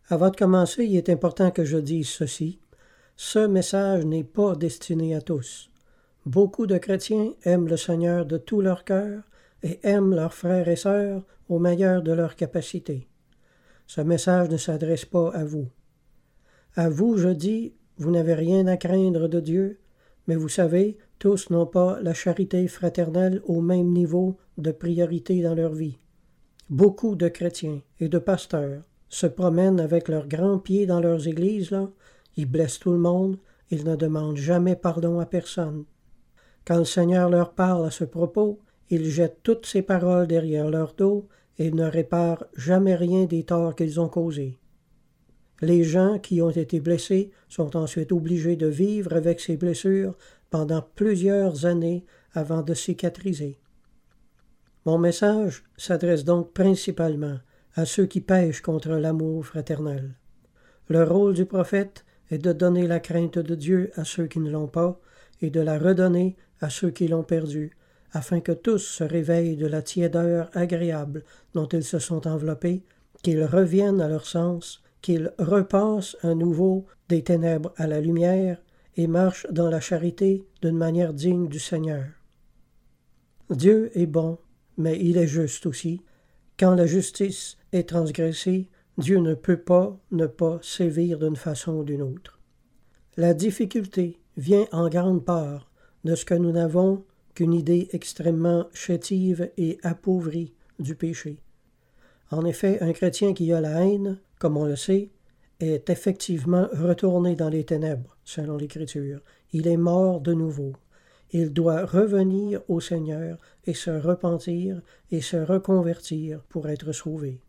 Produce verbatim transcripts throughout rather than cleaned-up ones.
Avant de commencer, il est important que je dise ceci. Ce message n'est pas destiné à tous. Beaucoup de chrétiens aiment le Seigneur de tout leur cœur et aiment leurs frères et sœurs au meilleur de leur capacité. Ce message ne s'adresse pas à vous. À vous, je dis, vous n'avez rien à craindre de Dieu, mais vous savez, tous n'ont pas la charité fraternelle au même niveau de priorité dans leur vie. Beaucoup de chrétiens et de pasteurs se promènent avec leurs grands pieds dans leurs églises, là. Ils blessent tout le monde, ils ne demandent jamais pardon à personne. Quand le Seigneur leur parle à ce propos, ils jettent toutes ces paroles derrière leur dos et ne réparent jamais rien des torts qu'ils ont causés. Les gens qui ont été blessés sont ensuite obligés de vivre avec ces blessures pendant plusieurs années avant de cicatriser. Mon message s'adresse donc principalement à ceux qui pêchent contre l'amour fraternel. Le rôle du prophète est de donner la crainte de Dieu à ceux qui ne l'ont pas et de la redonner à ceux qui l'ont perdue, afin que tous se réveillent de la tiédeur agréable dont ils se sont enveloppés, qu'ils reviennent à leur sens, qu'ils repassent à nouveau des ténèbres à la lumière et marchent dans la charité d'une manière digne du Seigneur. Dieu est bon, mais il est juste aussi. Quand la justice est transgressée, Dieu ne peut pas ne pas sévir d'une façon ou d'une autre. La difficulté vient en grande part de ce que nous n'avons qu'une idée extrêmement chétive et appauvrie du péché. En effet, un chrétien qui a la haine, comme on le sait, est effectivement retourné dans les ténèbres, selon l'Écriture. Il est mort de nouveau. Il doit revenir au Seigneur et se repentir et se reconvertir pour être sauvé.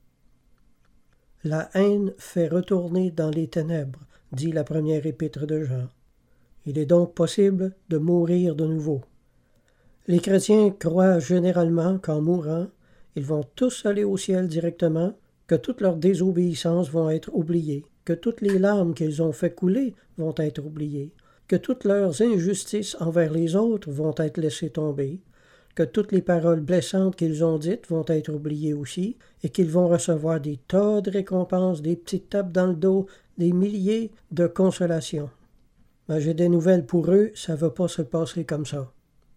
La haine fait retourner dans les ténèbres, dit la première épître de Jean. Il est donc possible de mourir de nouveau. Les chrétiens croient généralement qu'en mourant, ils vont tous aller au ciel directement, que toutes leurs désobéissances vont être oubliées, que toutes les larmes qu'ils ont fait couler vont être oubliées, que toutes leurs injustices envers les autres vont être laissées tomber, que toutes les paroles blessantes qu'ils ont dites vont être oubliées aussi, et qu'ils vont recevoir des tas de récompenses, des petites tapes dans le dos, des milliers de consolations. Mais j'ai des nouvelles pour eux, ça ne va pas se passer comme ça.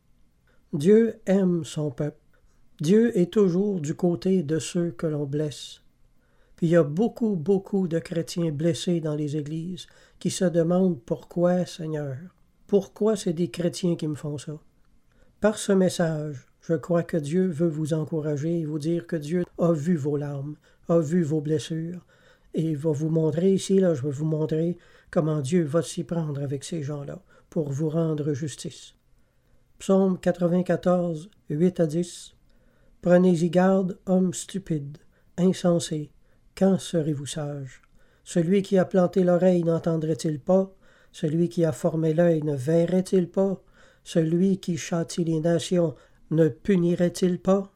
Dieu aime son peuple. Dieu est toujours du côté de ceux que l'on blesse. Puis il y a beaucoup, beaucoup de chrétiens blessés dans les églises qui se demandent « Pourquoi, Seigneur? Pourquoi c'est des chrétiens qui me font ça? » Par ce message, je crois que Dieu veut vous encourager et vous dire que Dieu a vu vos larmes, a vu vos blessures, et il va vous montrer ici, là, je vais vous montrer comment Dieu va s'y prendre avec ces gens-là pour vous rendre justice. Psaume quatre-vingt-quatorze, huit à dix. Prenez-y garde, hommes stupides, insensés, quand serez-vous sages? Celui qui a planté l'oreille n'entendrait-il pas? Celui qui a formé l'œil ne verrait-il pas? Celui qui châtie les nations ne punirait-il pas?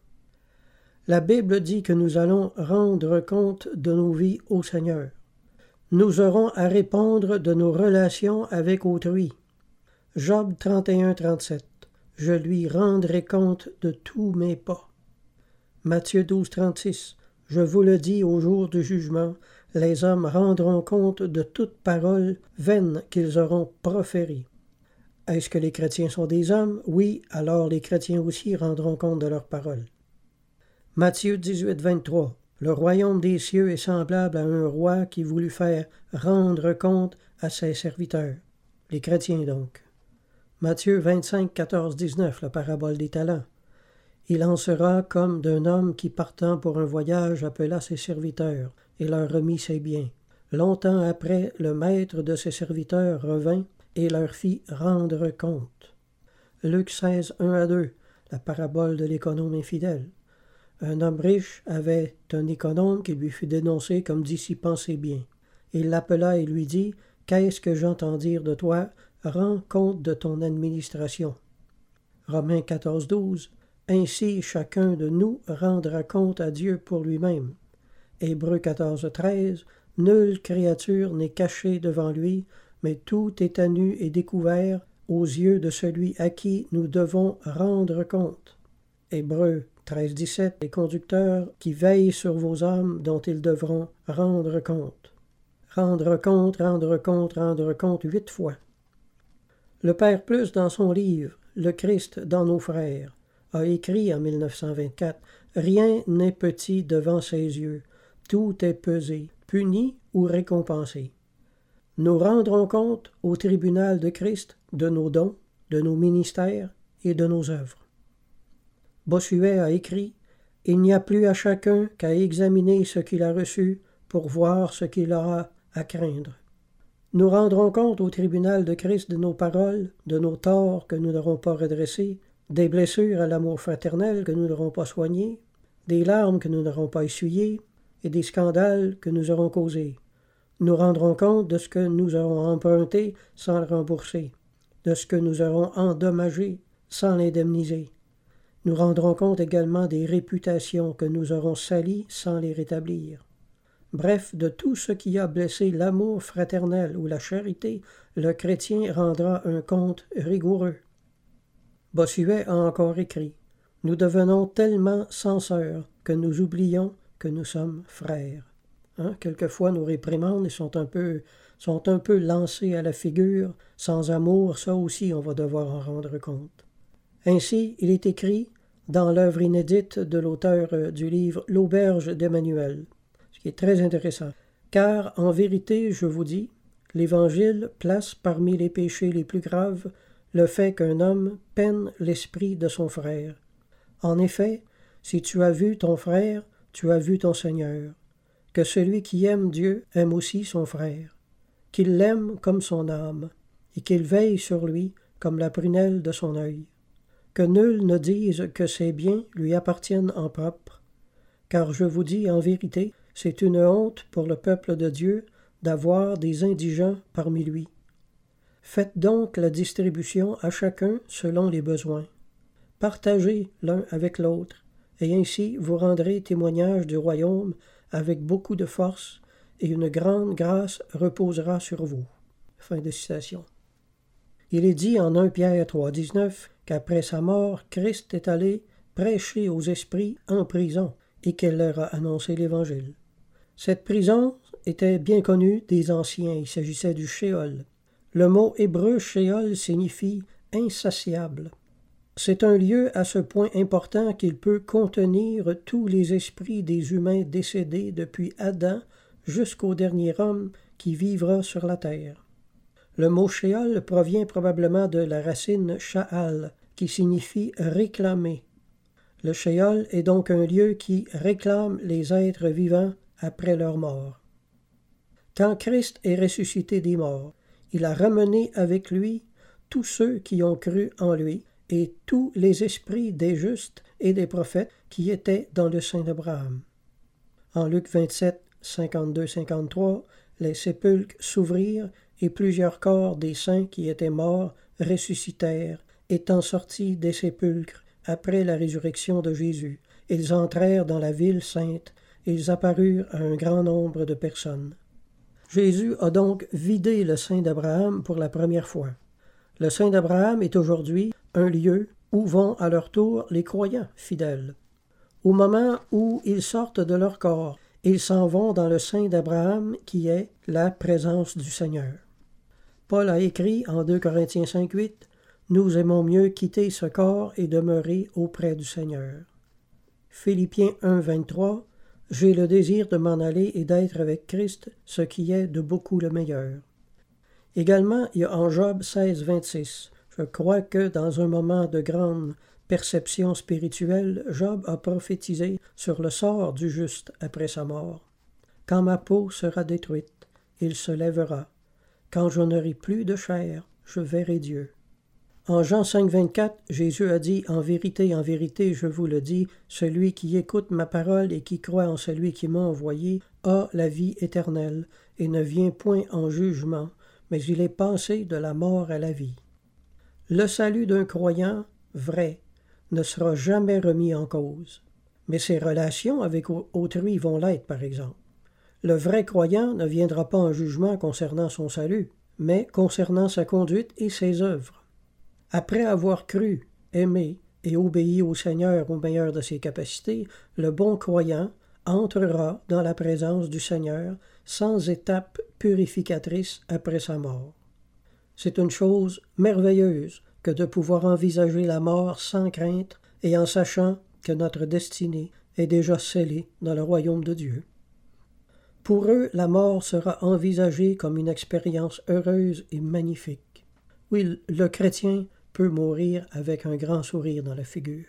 La Bible dit que nous allons rendre compte de nos vies au Seigneur. Nous aurons à répondre de nos relations avec autrui. Job trente et un, trente-sept. Je lui rendrai compte de tous mes pas. Matthieu douze, trente-six. Je vous le dis au jour du jugement, les hommes rendront compte de toute parole vaine qu'ils auront proférée. Est-ce que les chrétiens sont des hommes? Oui, alors les chrétiens aussi rendront compte de leurs paroles. Matthieu dix-huit, vingt-trois. Le royaume des cieux est semblable à un roi qui voulut faire rendre compte à ses serviteurs. Les chrétiens donc. Matthieu vingt-cinq, quatorze, dix-neuf, la parabole des talents. Il en sera comme d'un homme qui, partant pour un voyage, appela ses serviteurs et leur remit ses biens. Longtemps après, le maître de ses serviteurs revint et leur fit rendre compte. Luc seize, un à deux, la parabole de l'économe infidèle. Un homme riche avait un économe qui lui fut dénoncé comme dissipant ses biens. Il l'appela et lui dit « Qu'est-ce que j'entends dire de toi? Rends compte de ton administration. » Romains quatorze, douze. Ainsi chacun de nous rendra compte à Dieu pour lui-même. Hébreux quatorze, treize. Nulle créature n'est cachée devant lui, mais tout est à nu et découvert aux yeux de celui à qui nous devons rendre compte. Hébreux treize, dix-sept. Les conducteurs qui veillent sur vos âmes dont ils devront rendre compte. Rendre compte, rendre compte, rendre compte huit fois. Le Père Plus, dans son livre « Le Christ dans nos frères », a écrit en mille neuf cent vingt-quatre « Rien n'est petit devant ses yeux, tout est pesé, puni ou récompensé. Nous rendrons compte au tribunal de Christ de nos dons, de nos ministères et de nos œuvres. » Bossuet a écrit « Il n'y a plus à chacun qu'à examiner ce qu'il a reçu pour voir ce qu'il aura à craindre. Nous rendrons compte au tribunal de Christ de nos paroles, de nos torts que nous n'aurons pas redressés, des blessures à l'amour fraternel que nous n'aurons pas soignées, des larmes que nous n'aurons pas essuyées et des scandales que nous aurons causés. Nous rendrons compte de ce que nous aurons emprunté sans le rembourser, de ce que nous aurons endommagé sans l'indemniser. Nous rendrons compte également des réputations que nous aurons salies sans les rétablir. Bref, de tout ce qui a blessé l'amour fraternel ou la charité, le chrétien rendra un compte rigoureux. » Bossuet a encore écrit « Nous devenons tellement censeurs que nous oublions que nous sommes frères. » Hein? Quelquefois, nos réprimandes sont un, peu, sont un peu lancées à la figure. Sans amour, ça aussi, on va devoir en rendre compte. Ainsi, il est écrit dans l'œuvre inédite de l'auteur du livre « L'auberge d'Emmanuel », ce qui est très intéressant. « Car, en vérité, je vous dis, l'Évangile place parmi les péchés les plus graves le fait qu'un homme peine l'esprit de son frère. En effet, si tu as vu ton frère, tu as vu ton Seigneur. Que celui qui aime Dieu aime aussi son frère, qu'il l'aime comme son âme, et qu'il veille sur lui comme la prunelle de son œil. Que nul ne dise que ses biens lui appartiennent en propre, car je vous dis en vérité, c'est une honte pour le peuple de Dieu d'avoir des indigents parmi lui. Faites donc la distribution à chacun selon les besoins. Partagez l'un avec l'autre, et ainsi vous rendrez témoignage du royaume avec beaucoup de force, et une grande grâce reposera sur vous. » Fin de citation. Il est dit en premier Pierre trois dix-neuf qu'après sa mort, Christ est allé prêcher aux esprits en prison et qu'elle leur a annoncé l'Évangile. Cette prison était bien connue des anciens, il s'agissait du Shéol. Le mot hébreu Shéol signifie « insatiable ». C'est un lieu à ce point important qu'il peut contenir tous les esprits des humains décédés depuis Adam jusqu'au dernier homme qui vivra sur la terre. Le mot Shéol provient probablement de la racine Sha'al, qui signifie « réclamer ». Le Shéol est donc un lieu qui réclame les êtres vivants après leur mort. Quand Christ est ressuscité des morts, il a ramené avec lui tous ceux qui ont cru en lui et tous les esprits des justes et des prophètes qui étaient dans le sein d'Abraham. En Luc vingt-sept, cinquante-deux à cinquante-trois, les sépulcres s'ouvrirent et plusieurs corps des saints qui étaient morts ressuscitèrent, étant sortis des sépulcres après la résurrection de Jésus. Ils entrèrent dans la ville sainte, et ils apparurent à un grand nombre de personnes. Jésus a donc vidé le sein d'Abraham pour la première fois. Le sein d'Abraham est aujourd'hui un lieu où vont à leur tour les croyants fidèles. Au moment où ils sortent de leur corps, ils s'en vont dans le sein d'Abraham qui est la présence du Seigneur. Paul a écrit en deux Corinthiens cinq huit « Nous aimons mieux quitter ce corps et demeurer auprès du Seigneur. » Philippiens un vingt-trois « J'ai le désir de m'en aller et d'être avec Christ, ce qui est de beaucoup le meilleur. » Également, il y a en Job seize vingt-six « Je crois que dans un moment de grande perception spirituelle, Job a prophétisé sur le sort du juste après sa mort. Quand ma peau sera détruite, il se lèvera. Quand je n'aurai plus de chair, je verrai Dieu. » En Jean cinq vingt-quatre, Jésus a dit « En vérité, en vérité, je vous le dis, celui qui écoute ma parole et qui croit en celui qui m'a envoyé a la vie éternelle et ne vient point en jugement, mais il est passé de la mort à la vie. » Le salut d'un croyant, vrai, ne sera jamais remis en cause, mais ses relations avec autrui vont l'être, par exemple. Le vrai croyant ne viendra pas en jugement concernant son salut, mais concernant sa conduite et ses œuvres. Après avoir cru, aimé et obéi au Seigneur au meilleur de ses capacités, le bon croyant entrera dans la présence du Seigneur sans étape purificatrice après sa mort. C'est une chose merveilleuse que de pouvoir envisager la mort sans crainte et en sachant que notre destinée est déjà scellée dans le royaume de Dieu. Pour eux, la mort sera envisagée comme une expérience heureuse et magnifique. Oui, le chrétien peut mourir avec un grand sourire dans la figure.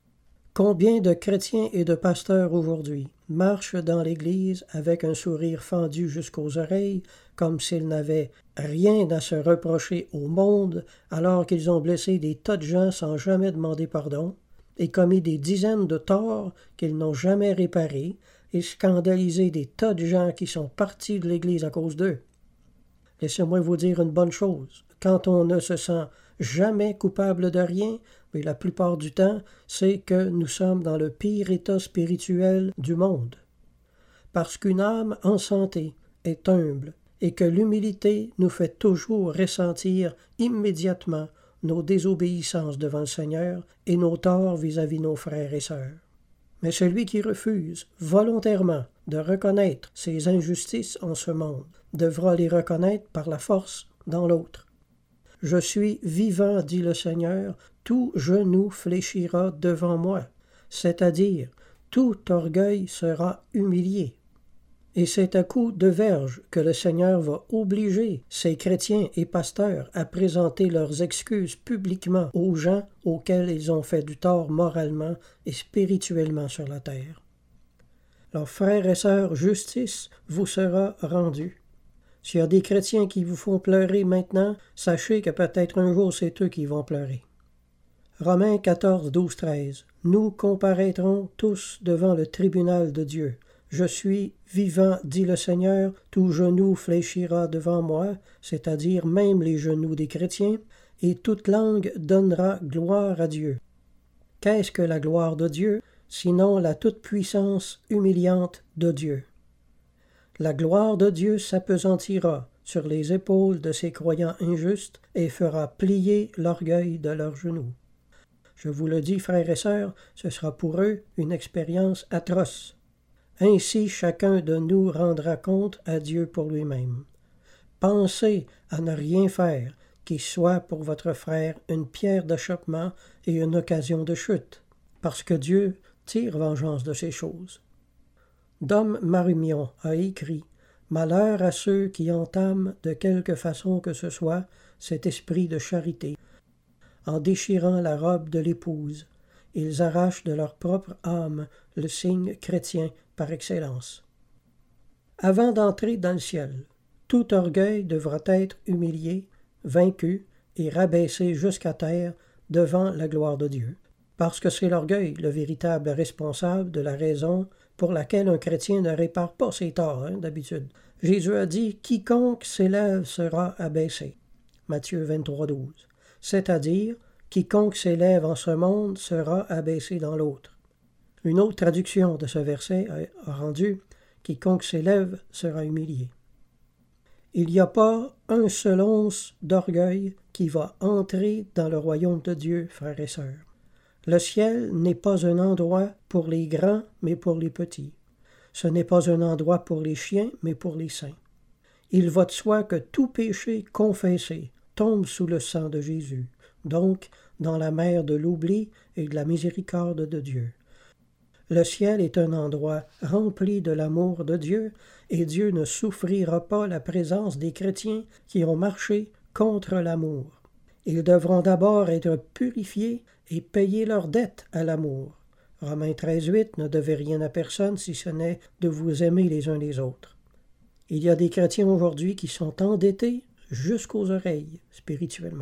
Combien de chrétiens et de pasteurs aujourd'hui marchent dans l'Église avec un sourire fendu jusqu'aux oreilles, comme s'ils n'avaient rien à se reprocher au monde, alors qu'ils ont blessé des tas de gens sans jamais demander pardon, et commis des dizaines de torts qu'ils n'ont jamais réparés, et scandalisé des tas de gens qui sont partis de l'Église à cause d'eux. Laissez-moi vous dire une bonne chose. Quand on ne se sent jamais coupable de rien, mais la plupart du temps, c'est que nous sommes dans le pire état spirituel du monde. Parce qu'une âme en santé est humble et que l'humilité nous fait toujours ressentir immédiatement nos désobéissances devant le Seigneur et nos torts vis-à-vis nos frères et sœurs. Mais celui qui refuse volontairement de reconnaître ses injustices en ce monde devra les reconnaître par la force dans l'autre. « Je suis vivant, dit le Seigneur, tout genou fléchira devant moi, c'est-à-dire tout orgueil sera humilié. » Et c'est à coup de verge que le Seigneur va obliger ses chrétiens et pasteurs à présenter leurs excuses publiquement aux gens auxquels ils ont fait du tort moralement et spirituellement sur la terre. Alors, frères et sœurs, justice vous sera rendue. S'il y a des chrétiens qui vous font pleurer maintenant, sachez que peut-être un jour c'est eux qui vont pleurer. Romains quatorze, douze, treize. Nous comparaîtrons tous devant le tribunal de Dieu. Je suis vivant, dit le Seigneur, tout genou fléchira devant moi, c'est-à-dire même les genoux des chrétiens, et toute langue donnera gloire à Dieu. Qu'est-ce que la gloire de Dieu, sinon la toute-puissance humiliante de Dieu? La gloire de Dieu s'appesantira sur les épaules de ces croyants injustes et fera plier l'orgueil de leurs genoux. Je vous le dis, frères et sœurs, ce sera pour eux une expérience atroce. Ainsi chacun de nous rendra compte à Dieu pour lui-même. Pensez à ne rien faire qui soit pour votre frère une pierre d'achoppement et une occasion de chute, parce que Dieu tire vengeance de ces choses. Dom Marimion a écrit « Malheur à ceux qui entament de quelque façon que ce soit cet esprit de charité. En déchirant la robe de l'épouse, ils arrachent de leur propre âme le signe chrétien par excellence. » Avant d'entrer dans le ciel, tout orgueil devra être humilié, vaincu et rabaissé jusqu'à terre devant la gloire de Dieu, parce que c'est l'orgueil le véritable responsable de la raison pour laquelle un chrétien ne répare pas ses torts, hein, d'habitude. Jésus a dit « Quiconque s'élève sera abaissé » Matthieu vingt-trois, douze. C'est-à-dire « Quiconque s'élève en ce monde sera abaissé dans l'autre ». Une autre traduction de ce verset a rendu « Quiconque s'élève sera humilié ». Il n'y a pas un seul once d'orgueil qui va entrer dans le royaume de Dieu, frères et sœurs. Le ciel n'est pas un endroit pour les grands, mais pour les petits. Ce n'est pas un endroit pour les chiens, mais pour les saints. Il va de soi que tout péché confessé tombe sous le sang de Jésus, donc dans la mer de l'oubli et de la miséricorde de Dieu. Le ciel est un endroit rempli de l'amour de Dieu, et Dieu ne souffrira pas la présence des chrétiens qui ont marché contre l'amour. Ils devront d'abord être purifiés et payer leur dette à l'amour. Romains treize, huit, ne devez rien à personne si ce n'est de vous aimer les uns les autres. Il y a des chrétiens aujourd'hui qui sont endettés jusqu'aux oreilles spirituellement.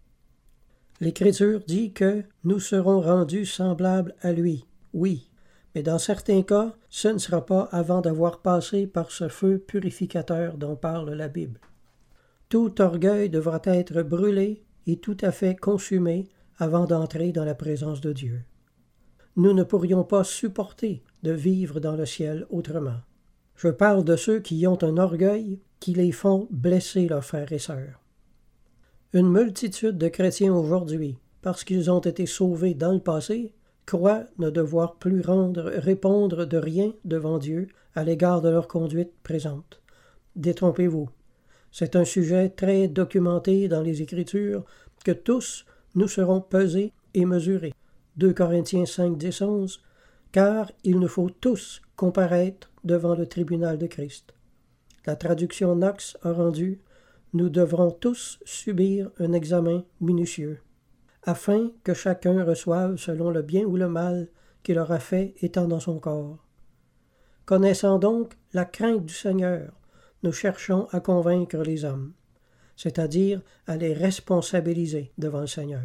L'Écriture dit que nous serons rendus semblables à lui, oui, mais dans certains cas, ce ne sera pas avant d'avoir passé par ce feu purificateur dont parle la Bible. Tout orgueil devra être brûlé et tout à fait consumé avant d'entrer dans la présence de Dieu. Nous ne pourrions pas supporter de vivre dans le ciel autrement. Je parle de ceux qui ont un orgueil qui les font blesser leurs frères et sœurs. Une multitude de chrétiens aujourd'hui, parce qu'ils ont été sauvés dans le passé, croient ne devoir plus rendre, répondre de rien devant Dieu à l'égard de leur conduite présente. Détrompez-vous. C'est un sujet très documenté dans les Écritures que tous nous serons pesés et mesurés. deux Corinthiens cinq, dix, onze. Car il nous faut tous comparaître devant le tribunal de Christ. La traduction Knox a rendu « Nous devrons tous subir un examen minutieux, afin que chacun reçoive selon le bien ou le mal qu'il aura fait étant dans son corps. » Connaissant donc la crainte du Seigneur, nous cherchons à convaincre les hommes, c'est-à-dire à les responsabiliser devant le Seigneur.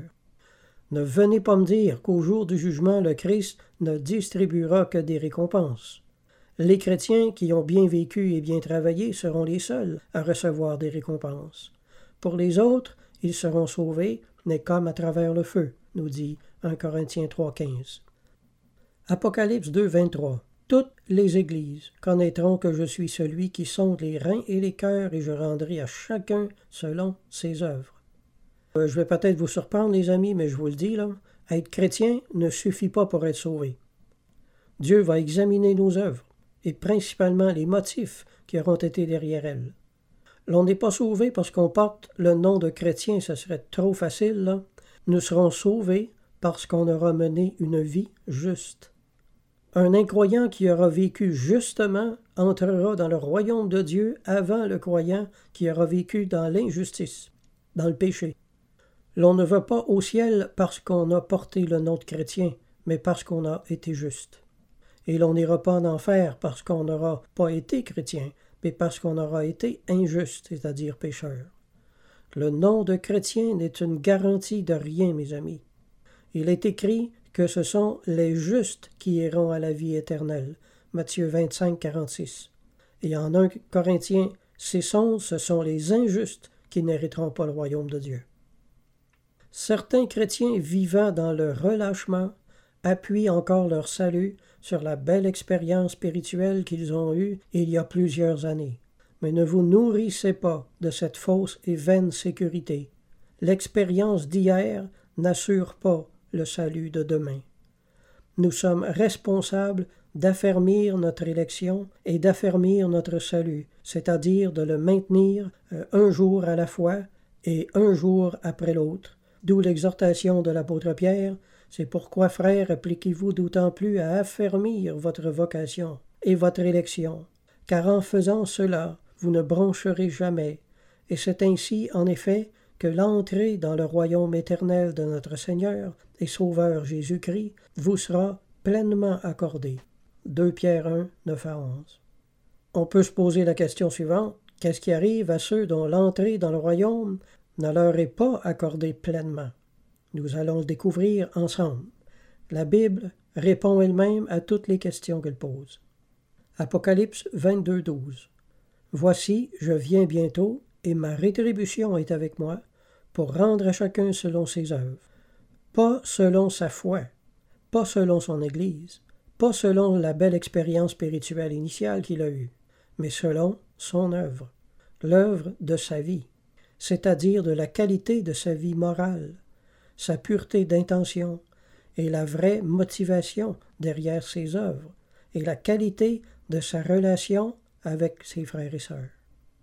Ne venez pas me dire qu'au jour du jugement, le Christ ne distribuera que des récompenses. Les chrétiens qui ont bien vécu et bien travaillé seront les seuls à recevoir des récompenses. Pour les autres, ils seront sauvés, mais comme à travers le feu, nous dit un Corinthiens trois, quinze. Apocalypse deux, vingt-trois. Toutes les églises connaîtront que je suis celui qui sonde les reins et les cœurs, et je rendrai à chacun selon ses œuvres. Euh, je vais peut-être vous surprendre, les amis, mais je vous le dis, là, être chrétien ne suffit pas pour être sauvé. Dieu va examiner nos œuvres, et principalement les motifs qui auront été derrière elles. L'on n'est pas sauvé parce qu'on porte le nom de chrétien, ce serait trop facile, là. Nous serons sauvés parce qu'on aura mené une vie juste. Un incroyant qui aura vécu justement entrera dans le royaume de Dieu avant le croyant qui aura vécu dans l'injustice, dans le péché. L'on ne va pas au ciel parce qu'on a porté le nom de chrétien, mais parce qu'on a été juste. Et l'on n'ira pas en enfer parce qu'on n'aura pas été chrétien, mais parce qu'on aura été injuste, c'est-à-dire pécheur. Le nom de chrétien n'est une garantie de rien, mes amis. Il est écrit que ce sont les justes qui iront à la vie éternelle. Matthieu vingt-cinq, quarante-six. Et en un Corinthiens six, onze, ce sont les injustes qui n'hériteront pas le royaume de Dieu. Certains chrétiens vivant dans le relâchement appuient encore leur salut sur la belle expérience spirituelle qu'ils ont eue il y a plusieurs années. Mais ne vous nourrissez pas de cette fausse et vaine sécurité. L'expérience d'hier n'assure pas le salut de demain. Nous sommes responsables d'affermir notre élection et d'affermir notre salut, c'est-à-dire de le maintenir un jour à la fois et un jour après l'autre. D'où l'exhortation de l'apôtre Pierre, c'est pourquoi, frères, appliquez-vous d'autant plus à affermir votre vocation et votre élection, car en faisant cela, vous ne broncherez jamais, et c'est ainsi, en effet, que l'entrée dans le royaume éternel de notre Seigneur et Sauveur Jésus-Christ vous sera pleinement accordée. deux Pierre un, neuf à onze. On peut se poser la question suivante, qu'est-ce qui arrive à ceux dont l'entrée dans le royaume ne leur est pas accordée pleinement? Nous allons le découvrir ensemble. La Bible répond elle-même à toutes les questions qu'elle pose. Apocalypse vingt-deux, douze. Voici, je viens bientôt, et ma rétribution est avec moi, pour rendre à chacun selon ses œuvres. Pas selon sa foi, pas selon son Église, pas selon la belle expérience spirituelle initiale qu'il a eue, mais selon son œuvre, l'œuvre de sa vie, c'est-à-dire de la qualité de sa vie morale, sa pureté d'intention et la vraie motivation derrière ses œuvres, et la qualité de sa relation avec ses frères et sœurs.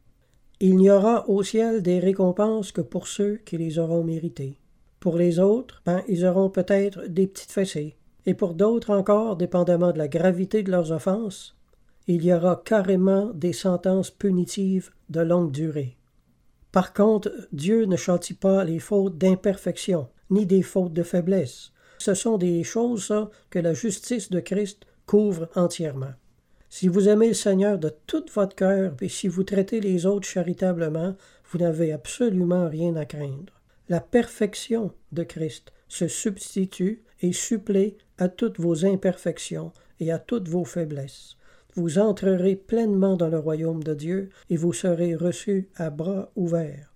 Il n'y aura au ciel des récompenses que pour ceux qui les auront méritées. Pour les autres, ben, ils auront peut-être des petites fessées. Et pour d'autres encore, dépendamment de la gravité de leurs offenses, il y aura carrément des sentences punitives de longue durée. Par contre, Dieu ne châtie pas les fautes d'imperfection, ni des fautes de faiblesse. Ce sont des choses, ça, que la justice de Christ couvre entièrement. Si vous aimez le Seigneur de tout votre cœur, et si vous traitez les autres charitablement, vous n'avez absolument rien à craindre. La perfection de Christ se substitue et supplée à toutes vos imperfections et à toutes vos faiblesses. Vous entrerez pleinement dans le royaume de Dieu et vous serez reçus à bras ouverts.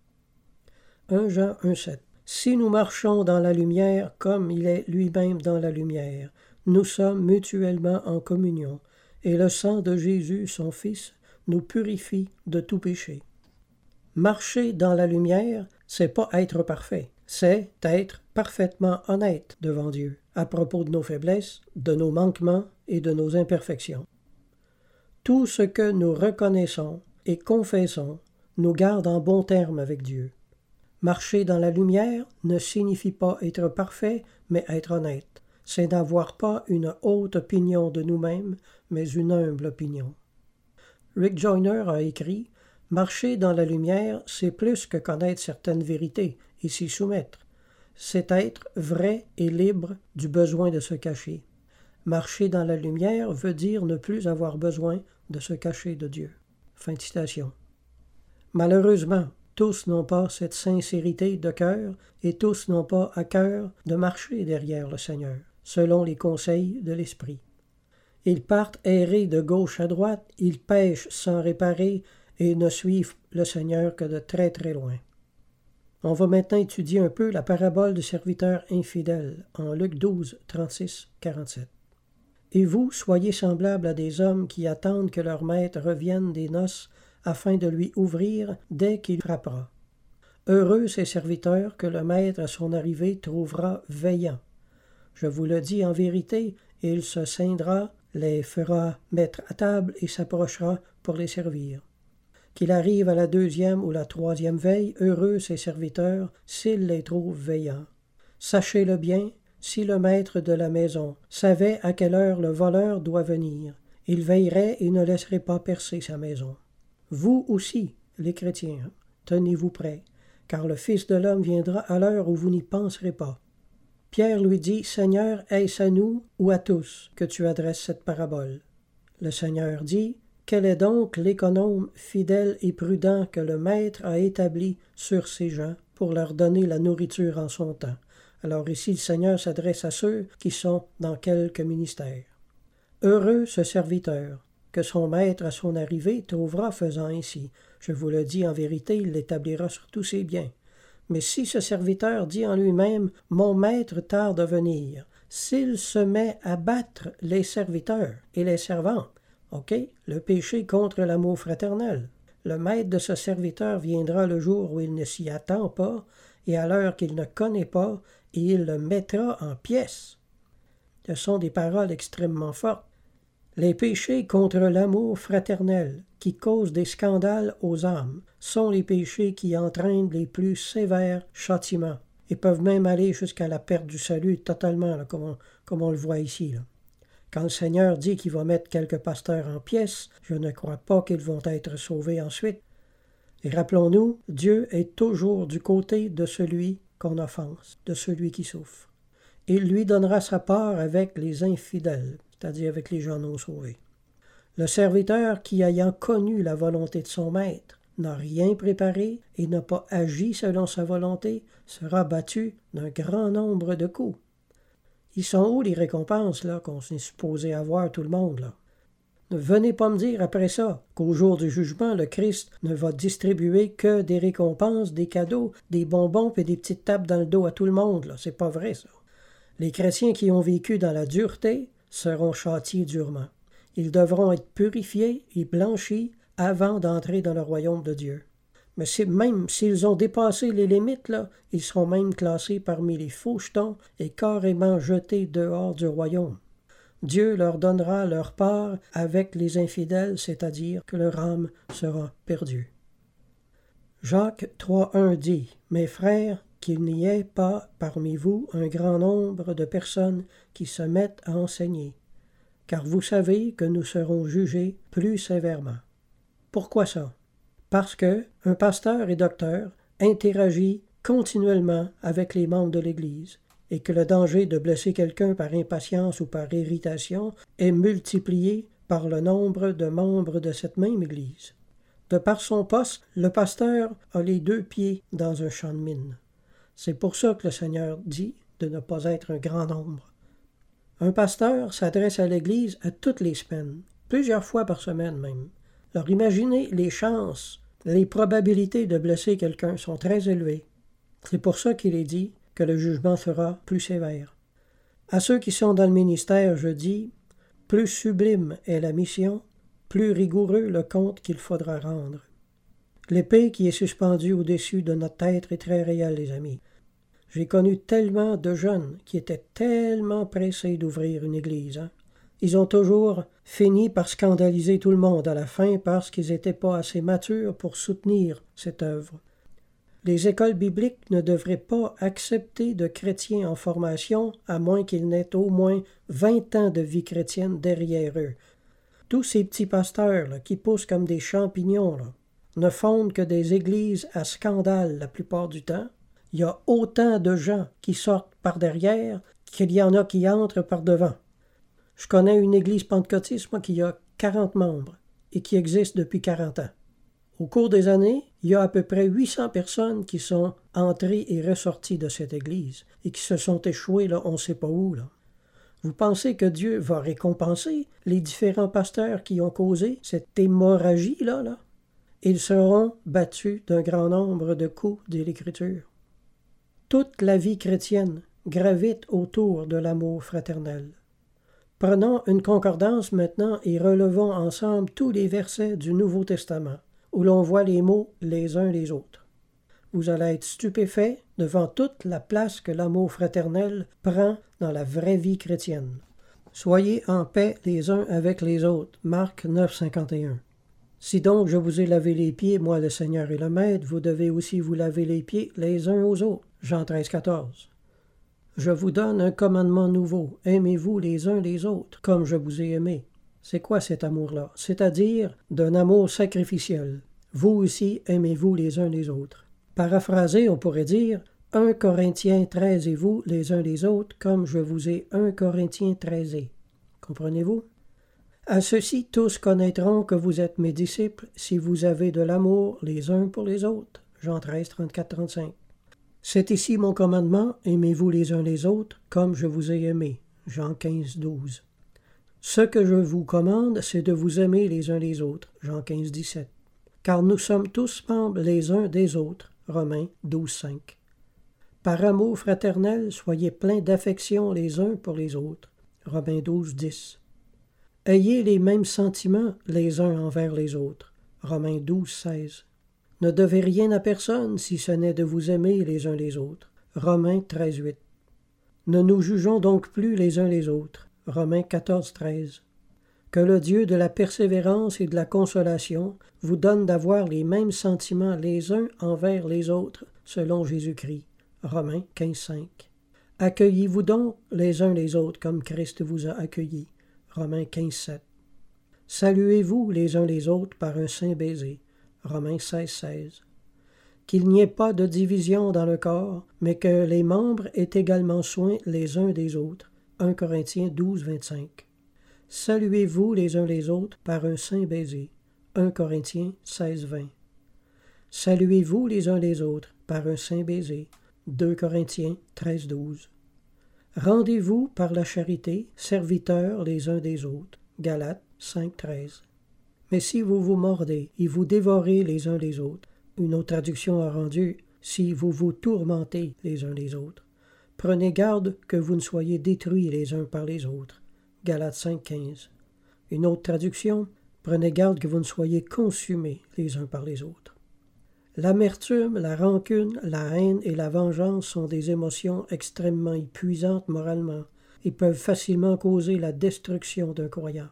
un Jean un, sept. Si nous marchons dans la lumière comme il est lui-même dans la lumière, nous sommes mutuellement en communion, et le sang de Jésus, son Fils, nous purifie de tout péché. Marcher dans la lumière, c'est pas être parfait, c'est être parfaitement honnête devant Dieu. à propos de nos faiblesses, de nos manquements et de nos imperfections. Tout ce que nous reconnaissons et confessons nous garde en bon terme avec Dieu. Marcher dans la lumière ne signifie pas être parfait, mais être honnête. C'est n'avoir pas une haute opinion de nous-mêmes, mais une humble opinion. Rick Joyner a écrit « Marcher dans la lumière, c'est plus que connaître certaines vérités et s'y soumettre. C'est être vrai et libre du besoin de se cacher. Marcher dans la lumière veut dire ne plus avoir besoin de se cacher de Dieu. » Fin de citation. Malheureusement, tous n'ont pas cette sincérité de cœur et tous n'ont pas à cœur de marcher derrière le Seigneur, selon les conseils de l'Esprit. Ils partent errer de gauche à droite, ils pêchent sans réparer et ne suivent le Seigneur que de très très loin. On va maintenant étudier un peu la parabole du serviteur infidèle en Luc douze, trente-six à quarante-sept. « Et vous, soyez semblables à des hommes qui attendent que leur maître revienne des noces afin de lui ouvrir dès qu'il frappera. Heureux ces serviteurs que le maître à son arrivée trouvera veillant. Je vous le dis en vérité, il se ceindra, les fera mettre à table et s'approchera pour les servir. Qu'il arrive à la deuxième ou la troisième veille, heureux ses serviteurs, s'il les trouve veillants. Sachez-le bien, si le maître de la maison savait à quelle heure le voleur doit venir, il veillerait et ne laisserait pas percer sa maison. Vous aussi, les chrétiens, tenez-vous prêts, car le Fils de l'homme viendra à l'heure où vous n'y penserez pas. » Pierre lui dit, « Seigneur, est-ce à nous ou à tous que tu adresses cette parabole? » Le Seigneur dit, « Quel est donc l'économe fidèle et prudent que le Maître a établi sur ses gens pour leur donner la nourriture en son temps? » Alors ici, le Seigneur s'adresse à ceux qui sont dans quelque ministère. « Heureux ce serviteur, que son maître à son arrivée trouvera faisant ainsi. Je vous le dis en vérité, il l'établira sur tous ses biens. Mais si ce serviteur dit en lui-même, « Mon maître tarde à venir », s'il se met à battre les serviteurs et les servantes, ok, le péché contre l'amour fraternel. Le maître de ce serviteur viendra le jour où il ne s'y attend pas et à l'heure qu'il ne connaît pas, et il le mettra en pièces. Ce sont des paroles extrêmement fortes. Les péchés contre l'amour fraternel, qui causent des scandales aux âmes, sont les péchés qui entraînent les plus sévères châtiments et peuvent même aller jusqu'à la perte du salut totalement, là, comme, on, comme on le voit ici. Là. Quand le Seigneur dit qu'il va mettre quelques pasteurs en pièces, je ne crois pas qu'ils vont être sauvés ensuite. Et rappelons-nous, Dieu est toujours du côté de celui qu'on offense, de celui qui souffre. Il lui donnera sa part avec les infidèles, c'est-à-dire avec les gens non sauvés. Le serviteur qui, ayant connu la volonté de son maître, n'a rien préparé et n'a pas agi selon sa volonté, sera battu d'un grand nombre de coups. Ils sont où les récompenses là qu'on est supposé avoir tout le monde là? Ne venez pas me dire après ça qu'au jour du jugement, le Christ ne va distribuer que des récompenses, des cadeaux, des bonbons et des petites tapes dans le dos à tout le monde. Là. C'est pas vrai ça. Les chrétiens qui ont vécu dans la dureté seront châtiés durement. Ils devront être purifiés et blanchis avant d'entrer dans le royaume de Dieu. Mais c'est, même s'ils ont dépassé les limites, là, ils seront même classés parmi les faux jetons et carrément jetés dehors du royaume. Dieu leur donnera leur part avec les infidèles, c'est-à-dire que leur âme sera perdue. Jacques trois un dit, « Mes frères, qu'il n'y ait pas parmi vous un grand nombre de personnes qui se mettent à enseigner, car vous savez que nous serons jugés plus sévèrement. » Pourquoi ça? Parce que un pasteur et docteur interagit continuellement avec les membres de l'Église et que le danger de blesser quelqu'un par impatience ou par irritation est multiplié par le nombre de membres de cette même Église. De par son poste, le pasteur a les deux pieds dans un champ de mine. C'est pour ça que le Seigneur dit de ne pas être un grand nombre. Un pasteur s'adresse à l'Église à toutes les semaines, plusieurs fois par semaine même. Alors imaginez les chances, les probabilités de blesser quelqu'un sont très élevées. C'est pour ça qu'il est dit que le jugement sera plus sévère. À ceux qui sont dans le ministère, je dis, plus sublime est la mission, plus rigoureux le compte qu'il faudra rendre. L'épée qui est suspendue au-dessus de notre tête est très réelle, les amis. J'ai connu tellement de jeunes qui étaient tellement pressés d'ouvrir une église. Hein? Ils ont toujours fini par scandaliser tout le monde à la fin parce qu'ils n'étaient pas assez matures pour soutenir cette œuvre. Les écoles bibliques ne devraient pas accepter de chrétiens en formation à moins qu'ils n'aient au moins vingt ans de vie chrétienne derrière eux. Tous ces petits pasteurs là, qui poussent comme des champignons là, ne fondent que des églises à scandale la plupart du temps. Il y a autant de gens qui sortent par derrière qu'il y en a qui entrent par devant. Je connais une église pentecôtiste, moi, qui a quarante membres et qui existe depuis quarante ans. Au cours des années, il y a à peu près huit cents personnes qui sont entrées et ressorties de cette église et qui se sont échouées, là, on ne sait pas où. Là. Vous pensez que Dieu va récompenser les différents pasteurs qui ont causé cette hémorragie-là? Là? Ils seront battus d'un grand nombre de coups de l'Écriture. Toute la vie chrétienne gravite autour de l'amour fraternel. Prenons une concordance maintenant et relevons ensemble tous les versets du Nouveau Testament, où l'on voit les mots les uns les autres. Vous allez être stupéfaits devant toute la place que l'amour fraternel prend dans la vraie vie chrétienne. Soyez en paix les uns avec les autres. Marc neuf, cinquante et un. Si donc je vous ai lavé les pieds, moi le Seigneur et le Maître, vous devez aussi vous laver les pieds les uns aux autres. Jean treize, quatorze. Je vous donne un commandement nouveau. Aimez-vous les uns les autres, comme je vous ai aimé. C'est quoi cet amour-là? C'est-à-dire d'un amour sacrificiel. Vous aussi, aimez-vous les uns les autres. Paraphrasé, on pourrait dire « un Corinthiens treize et vous les uns les autres, comme je vous ai un Corinthiens treize. » Comprenez-vous? À ceux-ci, tous connaîtront que vous êtes mes disciples si vous avez de l'amour les uns pour les autres. Jean treize, trente-quatre, trente-cinq. C'est ici mon commandement, aimez-vous les uns les autres, comme je vous ai aimé. Jean quinze, douze. Ce que je vous commande, c'est de vous aimer les uns les autres. Jean quinze, dix-sept. Car nous sommes tous membres les uns des autres. Romains douze, cinq. Par amour fraternel, soyez pleins d'affection les uns pour les autres. Romains douze, dix. Ayez les mêmes sentiments les uns envers les autres. Romains douze, seize. Ne devez rien à personne si ce n'est de vous aimer les uns les autres. Romains treize, huit. Ne nous jugeons donc plus les uns les autres. Romains quatorze, treize. Que le Dieu de la persévérance et de la consolation vous donne d'avoir les mêmes sentiments les uns envers les autres, selon Jésus-Christ. Romains quinze, cinq. Accueillez-vous donc les uns les autres comme Christ vous a accueillis. Romains quinze, sept. Saluez-vous les uns les autres par un saint baiser. Romains seize, seize. Qu'il n'y ait pas de division dans le corps, mais que les membres aient également soin les uns des autres. un Corinthiens douze, vingt-cinq. Saluez-vous les uns les autres par un saint baiser. un Corinthiens seize, vingt. Saluez-vous les uns les autres par un saint baiser. deux Corinthiens treize, douze. Rendez-vous par la charité, serviteurs les uns des autres. Galates cinq, treize. Mais si vous vous mordez et vous dévorez les uns les autres, une autre traduction a rendu « si vous vous tourmentez les uns les autres », prenez garde que vous ne soyez détruits les uns par les autres. Galates cinq, quinze. Une autre traduction « prenez garde que vous ne soyez consumés les uns par les autres ». L'amertume, la rancune, la haine et la vengeance sont des émotions extrêmement épuisantes moralement et peuvent facilement causer la destruction d'un croyant.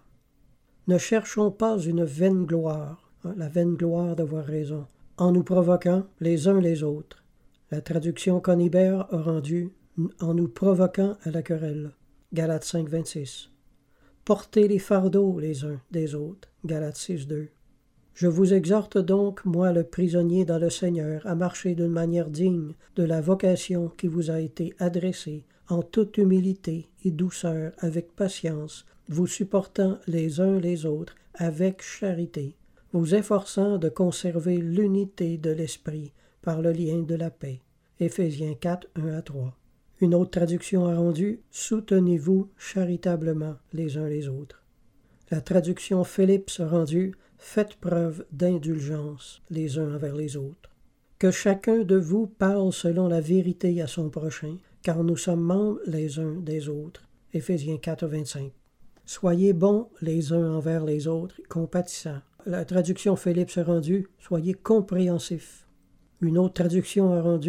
Ne cherchons pas une vaine gloire, hein, la vaine gloire d'avoir raison, en nous provoquant les uns les autres. La traduction Conibert a rendu « en nous provoquant à la querelle ». Galates cinq, vingt-six. Portez les fardeaux les uns des autres. Galates six, deux. Je vous exhorte donc, moi le prisonnier dans le Seigneur, à marcher d'une manière digne de la vocation qui vous a été adressée, en toute humilité et douceur, avec patience, vous supportant les uns les autres avec charité, vous efforçant de conserver l'unité de l'esprit par le lien de la paix. Éphésiens quatre, un à trois. Une autre traduction a rendu « Soutenez-vous charitablement les uns les autres ». La traduction Phillips a rendu « Faites preuve d'indulgence les uns envers les autres ». Que chacun de vous parle selon la vérité à son prochain, car nous sommes membres les uns des autres. Éphésiens quatre, vingt-cinq. Soyez bons les uns envers les autres, compatissants. La traduction Phillips a rendu « Soyez compréhensifs ». Une autre traduction a rendu «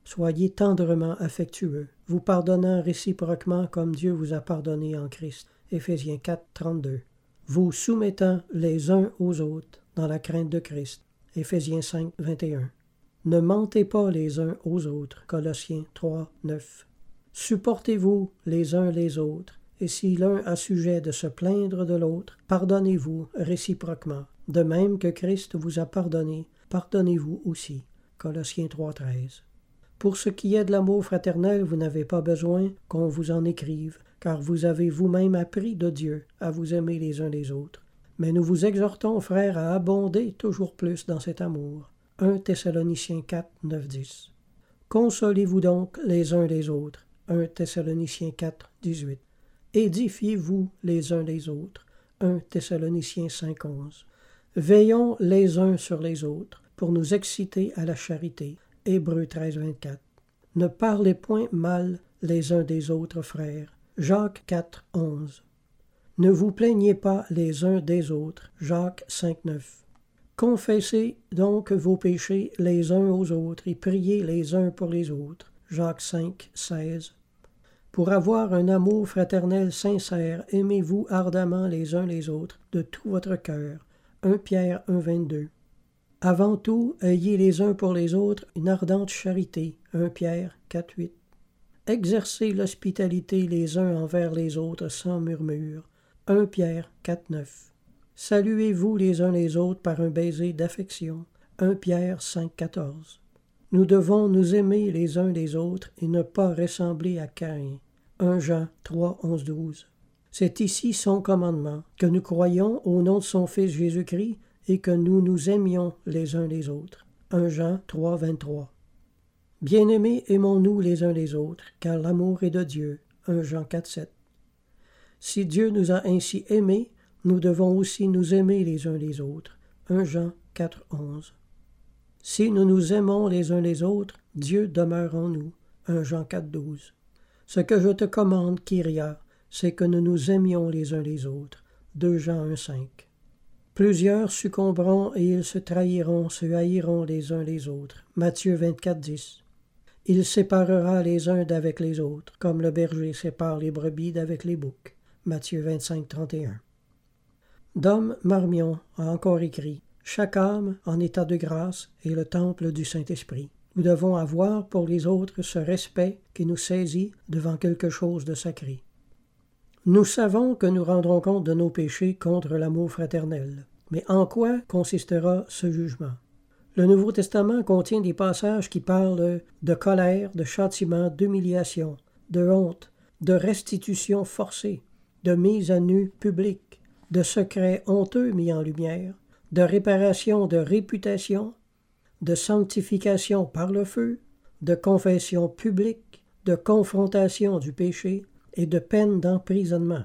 Soyez tendrement affectueux, vous pardonnant réciproquement comme Dieu vous a pardonné en Christ. Éphésiens quatre, trente-deux. Vous soumettant les uns aux autres dans la crainte de Christ. Éphésiens cinq, vingt et un. Ne mentez pas les uns aux autres. Colossiens trois, neuf. Supportez-vous les uns les autres, et si l'un a sujet de se plaindre de l'autre, pardonnez-vous réciproquement. De même que Christ vous a pardonné, pardonnez-vous aussi. Colossiens trois, treize. Pour ce qui est de l'amour fraternel, vous n'avez pas besoin qu'on vous en écrive, car vous avez vous-même appris de Dieu à vous aimer les uns les autres. Mais nous vous exhortons, frères, à abonder toujours plus dans cet amour. un Thessaloniciens quatre, neuf, dix. Consolez-vous donc les uns les autres. un Thessaloniciens quatre, dix-huit. Édifiez-vous les uns les autres. un Thessaloniciens cinq, onze. Veillons les uns sur les autres pour nous exciter à la charité. Hébreux treize, vingt-quatre. Ne parlez point mal les uns des autres, frères. Jacques quatre, onze. Ne vous plaignez pas les uns des autres. Jacques cinq, neuf. Confessez donc vos péchés les uns aux autres et priez les uns pour les autres. Jacques cinq, seize. Pour avoir un amour fraternel sincère, aimez-vous ardemment les uns les autres de tout votre cœur. un Pierre un, vingt-deux. Avant tout, ayez les uns pour les autres une ardente charité. un Pierre quatre, huit. Exercez l'hospitalité les uns envers les autres sans murmure. un Pierre quatre, neuf. Saluez-vous les uns les autres par un baiser d'affection. un Pierre cinq, quatorze. Nous devons nous aimer les uns les autres et ne pas ressembler à Caïn. un Jean trois, onze, douze. C'est ici son commandement, que nous croyions au nom de son Fils Jésus-Christ et que nous nous aimions les uns les autres. un Jean trois, vingt-trois. Bien-aimés, aimons-nous les uns les autres, car l'amour est de Dieu. un Jean quatre, sept. Si Dieu nous a ainsi aimés, nous devons aussi nous aimer les uns les autres. un Jean quatre, onze. Si nous nous aimons les uns les autres, Dieu demeure en nous. un Jean quatre, douze. Ce que je te commande, Kyria, c'est que nous nous aimions les uns les autres. deux Jean un, cinq. Plusieurs succomberont et ils se trahiront, se haïront les uns les autres. Matthieu vingt-quatre, dix. Il séparera les uns d'avec les autres, comme le berger sépare les brebis d'avec les boucs. Matthieu vingt-cinq, trente et un. Dom Marmion a encore écrit « Chaque âme en état de grâce est le temple du Saint-Esprit. Nous devons avoir pour les autres ce respect qui nous saisit devant quelque chose de sacré. Nous savons que nous rendrons compte de nos péchés contre l'amour fraternel. Mais en quoi consistera ce jugement? Le Nouveau Testament contient des passages qui parlent de colère, de châtiment, d'humiliation, de honte, de restitution forcée, de mise à nu publique, de secrets honteux mis en lumière, de réparation de réputation, de sanctification par le feu, de confession publique, de confrontation du péché et de peine d'emprisonnement.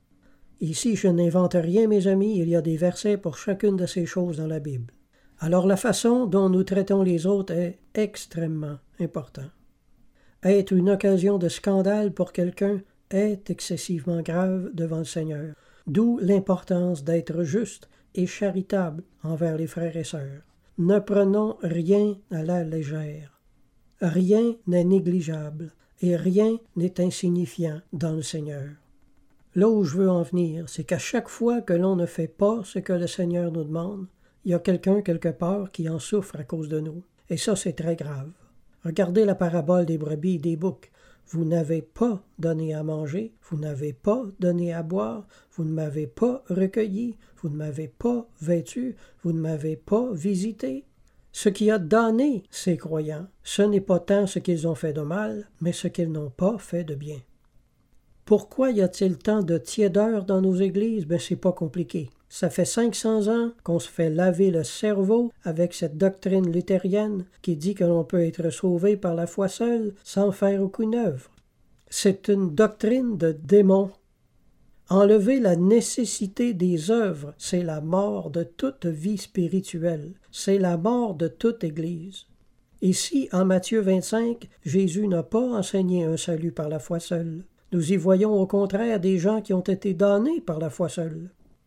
Ici, je n'invente rien, mes amis, il y a des versets pour chacune de ces choses dans la Bible. Alors la façon dont nous traitons les autres est extrêmement importante. Être une occasion de scandale pour quelqu'un est excessivement grave devant le Seigneur, d'où l'importance d'être juste et charitable envers les frères et sœurs. Ne prenons rien à la légère. Rien n'est négligeable et rien n'est insignifiant dans le Seigneur. Là où je veux en venir, c'est qu'à chaque fois que l'on ne fait pas ce que le Seigneur nous demande, il y a quelqu'un quelque part qui en souffre à cause de nous. Et ça, c'est très grave. Regardez la parabole des brebis et des boucs. Vous n'avez pas donné à manger, vous n'avez pas donné à boire, vous ne m'avez pas recueilli, vous ne m'avez pas vêtu, vous ne m'avez pas visité. Ce qui a damné ces croyants, ce n'est pas tant ce qu'ils ont fait de mal, mais ce qu'ils n'ont pas fait de bien. Pourquoi y a-t-il tant de tiédeur dans nos églises? Ben, c'est pas compliqué. Ça fait cinq cents ans qu'on se fait laver le cerveau avec cette doctrine luthérienne qui dit que l'on peut être sauvé par la foi seule sans faire aucune œuvre. C'est une doctrine de démon. Enlever la nécessité des œuvres, c'est la mort de toute vie spirituelle. C'est la mort de toute Église. Ici, en Matthieu vingt-cinq, Jésus n'a pas enseigné un salut par la foi seule. Nous y voyons au contraire des gens qui ont été damnés par la foi seule.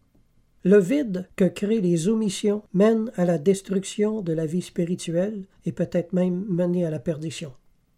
Le vide que créent les omissions mène à la destruction de la vie spirituelle et peut-être même mener à la perdition.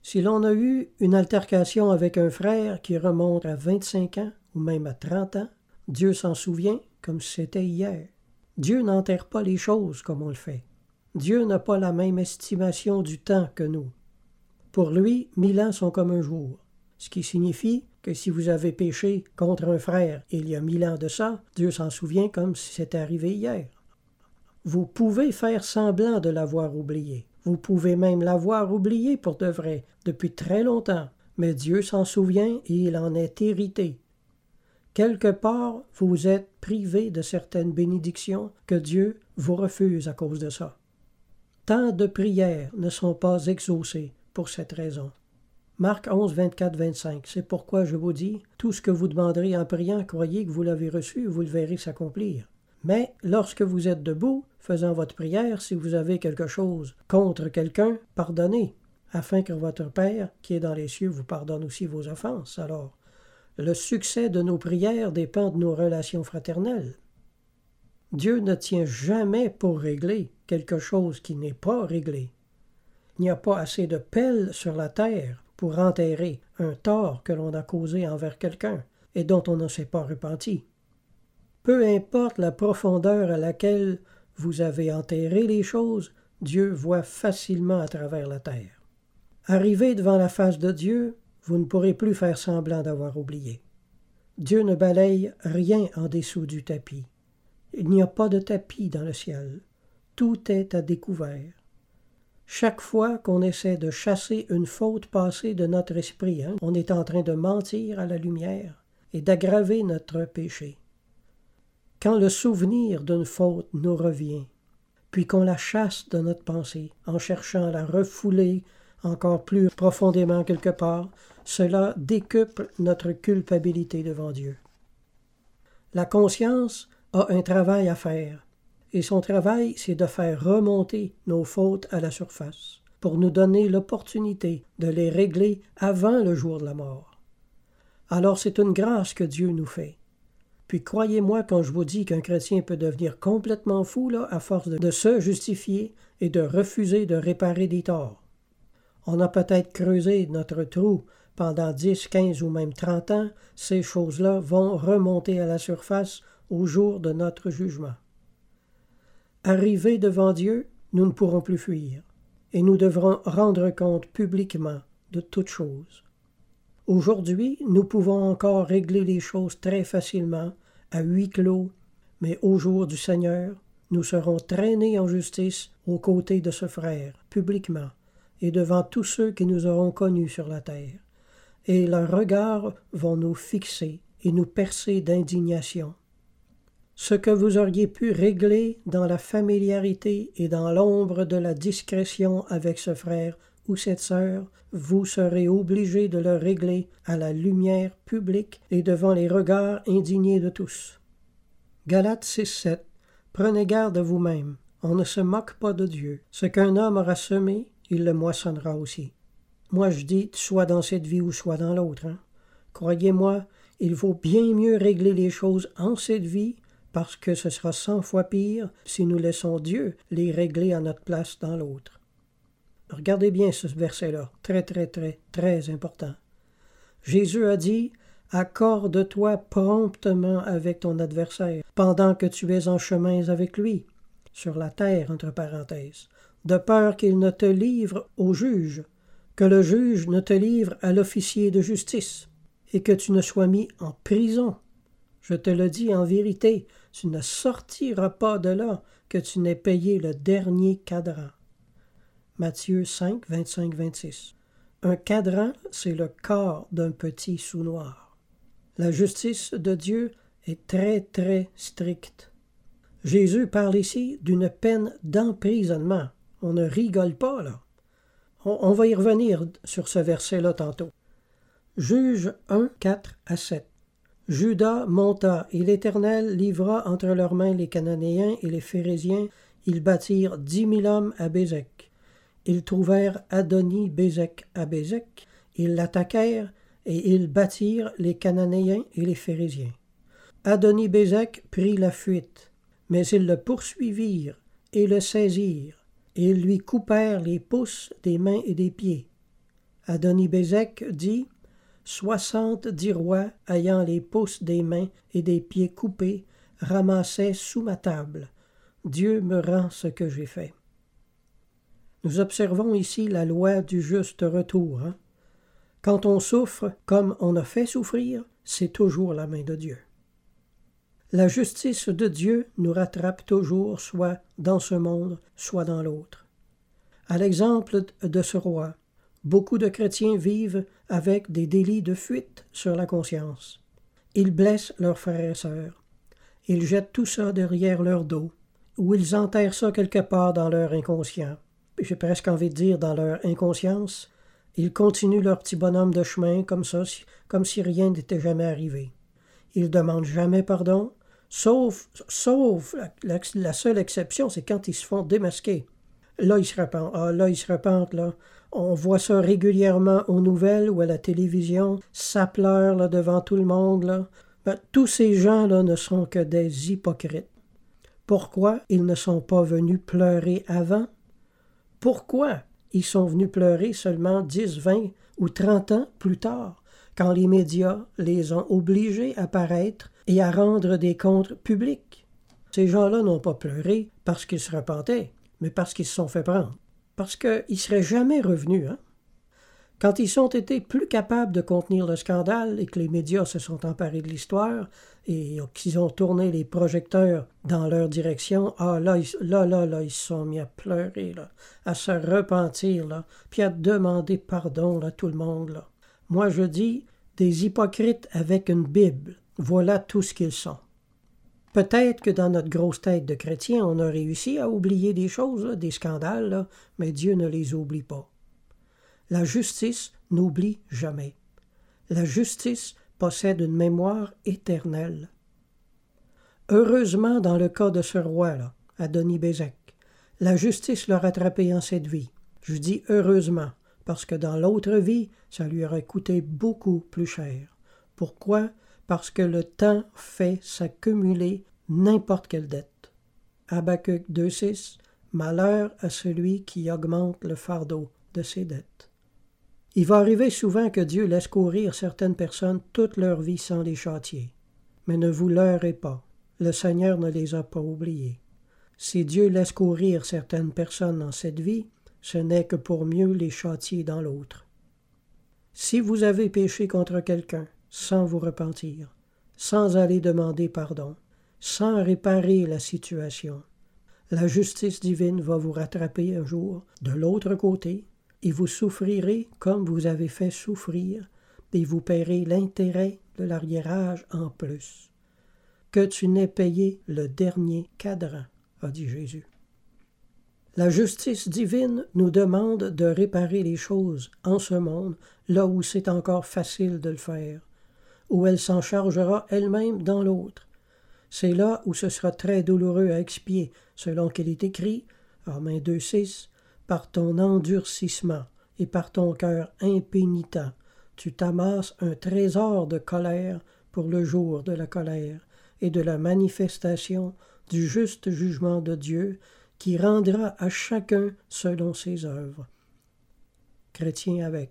Si l'on a eu une altercation avec un frère qui remonte à vingt-cinq ans ou même à trente ans, Dieu s'en souvient comme si c'était hier. Dieu n'enterre pas les choses comme on le fait. Dieu n'a pas la même estimation du temps que nous. Pour lui, mille ans sont comme un jour, ce qui signifie que si vous avez péché contre un frère il y a mille ans de ça, Dieu s'en souvient comme si c'était arrivé hier. Vous pouvez faire semblant de l'avoir oublié. Vous pouvez même l'avoir oublié pour de vrai, depuis très longtemps, mais Dieu s'en souvient et il en est hérité. Quelque part, vous êtes privé de certaines bénédictions que Dieu vous refuse à cause de ça. Tant de prières ne sont pas exaucées pour cette raison. Marc onze, vingt-quatre, vingt-cinq. C'est pourquoi je vous dis, tout ce que vous demanderez en priant, croyez que vous l'avez reçu, vous le verrez s'accomplir. Mais lorsque vous êtes debout, faisant votre prière, si vous avez quelque chose contre quelqu'un, pardonnez, afin que votre Père, qui est dans les cieux, vous pardonne aussi vos offenses. Alors, le succès de nos prières dépend de nos relations fraternelles. Dieu ne tient jamais pour régler quelque chose qui n'est pas réglé. Il n'y a pas assez de pelles sur la terre pour enterrer un tort que l'on a causé envers quelqu'un et dont on ne s'est pas repenti. Peu importe la profondeur à laquelle vous avez enterré les choses, Dieu voit facilement à travers la terre. Arrivé devant la face de Dieu, vous ne pourrez plus faire semblant d'avoir oublié. Dieu ne balaye rien en dessous du tapis. Il n'y a pas de tapis dans le ciel. Tout est à découvert. Chaque fois qu'on essaie de chasser une faute passée de notre esprit, hein, on est en train de mentir à la lumière et d'aggraver notre péché. Quand le souvenir d'une faute nous revient, puis qu'on la chasse de notre pensée, en cherchant à la refouler encore plus profondément quelque part, cela décuple notre culpabilité devant Dieu. La conscience a un travail à faire, et son travail, c'est de faire remonter nos fautes à la surface, pour nous donner l'opportunité de les régler avant le jour de la mort. Alors c'est une grâce que Dieu nous fait. Puis croyez-moi quand je vous dis qu'un chrétien peut devenir complètement fou là, à force de, de se justifier et de refuser de réparer des torts. On a peut-être creusé notre trou pendant dix, quinze ou même trente ans, ces choses-là vont remonter à la surface au jour de notre jugement. Arrivés devant Dieu, nous ne pourrons plus fuir, et nous devrons rendre compte publiquement de toutes choses. Aujourd'hui, nous pouvons encore régler les choses très facilement, à huis clos, mais au jour du Seigneur, nous serons traînés en justice aux côtés de ce frère, publiquement, et devant tous ceux qui nous auront connus sur la terre. Et leurs regards vont nous fixer et nous percer d'indignation. Ce que vous auriez pu régler dans la familiarité et dans l'ombre de la discrétion avec ce frère ou cette sœur, vous serez obligés de le régler à la lumière publique et devant les regards indignés de tous. Galates six, sept. Prenez garde à vous-même. On ne se moque pas de Dieu. Ce qu'un homme aura semé, il le moissonnera aussi. Moi je dis, soit dans cette vie ou soit dans l'autre. Hein? Croyez-moi, il vaut bien mieux régler les choses en cette vie, parce que ce sera cent fois pire si nous laissons Dieu les régler à notre place dans l'autre. Regardez bien ce verset-là, très très très très important. Jésus a dit, « Accorde-toi promptement avec ton adversaire, pendant que tu es en chemin avec lui, sur la terre, entre parenthèses, de peur qu'il ne te livre au juge, que le juge ne te livre à l'officier de justice, et que tu ne sois mis en prison. Je te le dis en vérité, tu ne sortiras pas de là que tu n'aies payé le dernier cadran. » Matthieu cinq, vingt-cinq, vingt-six. Un cadran, c'est le quart d'un petit sou noir. La justice de Dieu est très, très stricte. Jésus parle ici d'une peine d'emprisonnement. On ne rigole pas, là. On, on va y revenir sur ce verset-là tantôt. Juge un, quatre à sept. Juda monta, et l'Éternel livra entre leurs mains les Cananéens et les Phéréziens. Ils bâtirent dix mille hommes à Bézek. Ils trouvèrent Adoni-Bézek à Bézek. Ils l'attaquèrent, et ils battirent les Cananéens et les Phéréziens. Adoni-Bézek prit la fuite, mais ils le poursuivirent et le saisirent, et ils lui coupèrent les pouces des mains et des pieds. Adoni-Bézek dit « Soixante-dix rois ayant les pouces des mains et des pieds coupés ramassaient sous ma table. Dieu me rend ce que j'ai fait. » Nous observons ici la loi du juste retour. Hein? Quand on souffre comme on a fait souffrir, c'est toujours la main de Dieu. La justice de Dieu nous rattrape toujours, soit dans ce monde, soit dans l'autre. À l'exemple de ce roi, beaucoup de chrétiens vivent avec des délits de fuite sur la conscience. Ils blessent leurs frères et sœurs. Ils jettent tout ça derrière leur dos, ou ils enterrent ça quelque part dans leur inconscient. J'ai presque envie de dire dans leur inconscience. Ils continuent leur petit bonhomme de chemin comme ça, comme si rien n'était jamais arrivé. Ils ne demandent jamais pardon, sauf, sauf la, la seule exception, c'est quand ils se font démasquer. Là, ils se repentent. Ah, là, ils se repentent, là. On voit ça régulièrement aux nouvelles ou à la télévision. Ça pleure là, devant tout le monde. Là. Ben, tous ces gens-là ne sont que des hypocrites. Pourquoi ils ne sont pas venus pleurer avant? Pourquoi ils sont venus pleurer seulement dix, vingt ou trente ans plus tard, quand les médias les ont obligés à paraître et à rendre des comptes publics? Ces gens-là n'ont pas pleuré parce qu'ils se repentaient, mais parce qu'ils se sont fait prendre. Parce qu'ils ne seraient jamais revenus. Hein? Quand ils ont été plus capables de contenir le scandale et que les médias se sont emparés de l'histoire et qu'ils ont tourné les projecteurs dans leur direction, ah là, ils, là, là, là, ils se sont mis à pleurer, là, à se repentir, là, puis à demander pardon à tout le monde. Là. Moi, je dis, des hypocrites avec une Bible, voilà tout ce qu'ils sont. Peut-être que dans notre grosse tête de chrétien, on a réussi à oublier des choses, là, des scandales, là, mais Dieu ne les oublie pas. La justice n'oublie jamais. La justice possède une mémoire éternelle. Heureusement, dans le cas de ce roi-là, Adoni-Bézek, la justice l'a rattrapé en cette vie. Je dis heureusement, parce que dans l'autre vie, ça lui aurait coûté beaucoup plus cher. Pourquoi? Parce que le temps fait s'accumuler n'importe quelle dette. Habacuc deux six, malheur à celui qui augmente le fardeau de ses dettes. Il va arriver souvent que Dieu laisse courir certaines personnes toute leur vie sans les châtier. Mais ne vous leurrez pas, le Seigneur ne les a pas oubliés. Si Dieu laisse courir certaines personnes dans cette vie, ce n'est que pour mieux les châtier dans l'autre. Si vous avez péché contre quelqu'un, sans vous repentir, sans aller demander pardon, sans réparer la situation, la justice divine va vous rattraper un jour de l'autre côté, et vous souffrirez comme vous avez fait souffrir, et vous paierez l'intérêt de l'arriérage en plus. Que tu n'aies payé le dernier cadran, a dit Jésus. La justice divine nous demande de réparer les choses en ce monde, là où c'est encore facile de le faire, où elle s'en chargera elle-même dans l'autre. C'est là où ce sera très douloureux à expier, selon qu'il est écrit, Romains deux six, par ton endurcissement et par ton cœur impénitent, tu t'amasses un trésor de colère pour le jour de la colère et de la manifestation du juste jugement de Dieu qui rendra à chacun selon ses œuvres. Chrétien avec.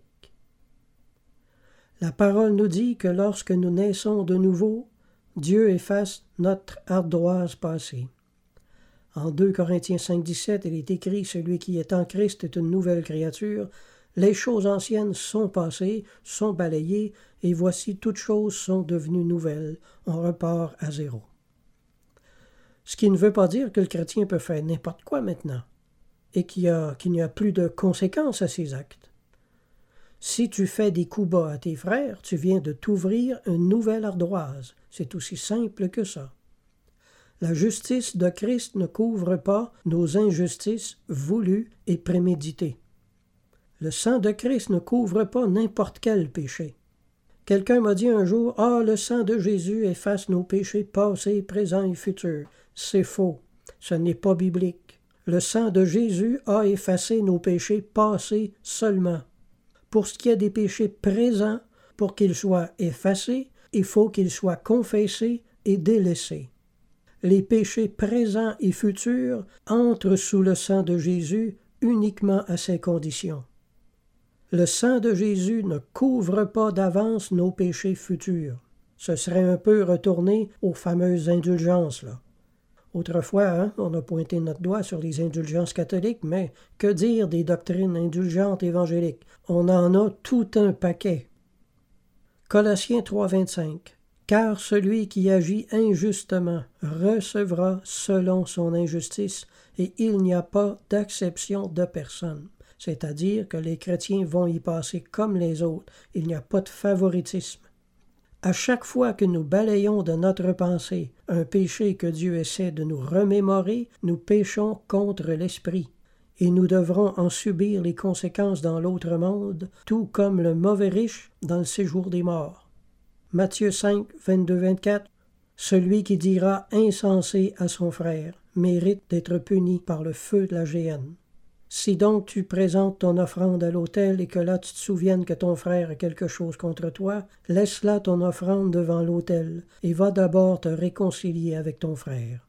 La parole nous dit que lorsque nous naissons de nouveau, Dieu efface notre ardoise passée. En deux Corinthiens cinq dix-sept, il est écrit « Celui qui est en Christ est une nouvelle créature. Les choses anciennes sont passées, sont balayées, et voici toutes choses sont devenues nouvelles. On repart à zéro. » Ce qui ne veut pas dire que le chrétien peut faire n'importe quoi maintenant, et qu'il y a, qu'il n'y a plus de conséquences à ses actes. Si tu fais des coups bas à tes frères, tu viens de t'ouvrir une nouvelle ardoise. C'est aussi simple que ça. La justice de Christ ne couvre pas nos injustices voulues et préméditées. Le sang de Christ ne couvre pas n'importe quel péché. Quelqu'un m'a dit un jour « Ah, le sang de Jésus efface nos péchés passés, présents et futurs. » C'est faux. Ce n'est pas biblique. Le sang de Jésus a effacé nos péchés passés seulement. Pour ce qui est des péchés présents, pour qu'ils soient effacés, il faut qu'ils soient confessés et délaissés. Les péchés présents et futurs entrent sous le sang de Jésus uniquement à ces conditions. Le sang de Jésus ne couvre pas d'avance nos péchés futurs. Ce serait un peu retourner aux fameuses indulgences, là. Autrefois, hein, on a pointé notre doigt sur les indulgences catholiques, mais que dire des doctrines indulgentes évangéliques? On en a tout un paquet. Colossiens trois, vingt-cinq. Car celui qui agit injustement recevra selon son injustice, et il n'y a pas d'acception de personne. C'est-à-dire que les chrétiens vont y passer comme les autres. Il n'y a pas de favoritisme. À chaque fois que nous balayons de notre pensée un péché que Dieu essaie de nous remémorer, nous péchons contre l'Esprit, et nous devrons en subir les conséquences dans l'autre monde, tout comme le mauvais riche dans le séjour des morts. Matthieu cinq, vingt-deux, vingt-quatre. Celui qui dira insensé à son frère mérite d'être puni par le feu de la géhenne. Si donc tu présentes ton offrande à l'autel et que là tu te souviennes que ton frère a quelque chose contre toi, laisse là ton offrande devant l'autel et va d'abord te réconcilier avec ton frère.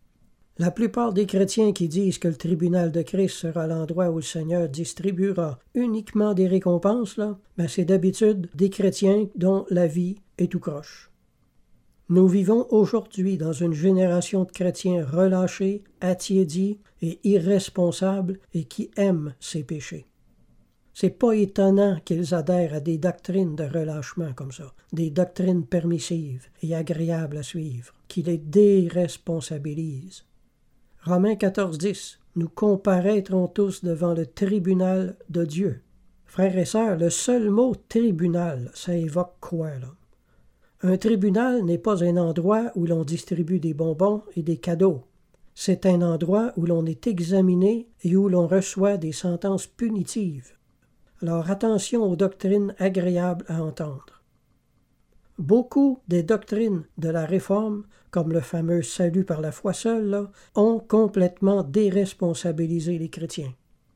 La plupart des chrétiens qui disent que le tribunal de Christ sera l'endroit où le Seigneur distribuera uniquement des récompenses, là, ben c'est d'habitude des chrétiens dont la vie est tout croche. Nous vivons aujourd'hui dans une génération de chrétiens relâchés, attiédis et irresponsables et qui aiment ces péchés. C'est pas étonnant qu'ils adhèrent à des doctrines de relâchement comme ça, des doctrines permissives et agréables à suivre, qui les déresponsabilisent. Romains quatorze, dix. Nous comparaîtrons tous devant le tribunal de Dieu. Frères et sœurs, le seul mot « tribunal », ça évoque quoi, là? Un tribunal n'est pas un endroit où l'on distribue des bonbons et des cadeaux. C'est un endroit où l'on est examiné et où l'on reçoit des sentences punitives. Alors attention aux doctrines agréables à entendre. Beaucoup des doctrines de la Réforme, comme le fameux salut par la foi seule, là, ont complètement déresponsabilisé les chrétiens.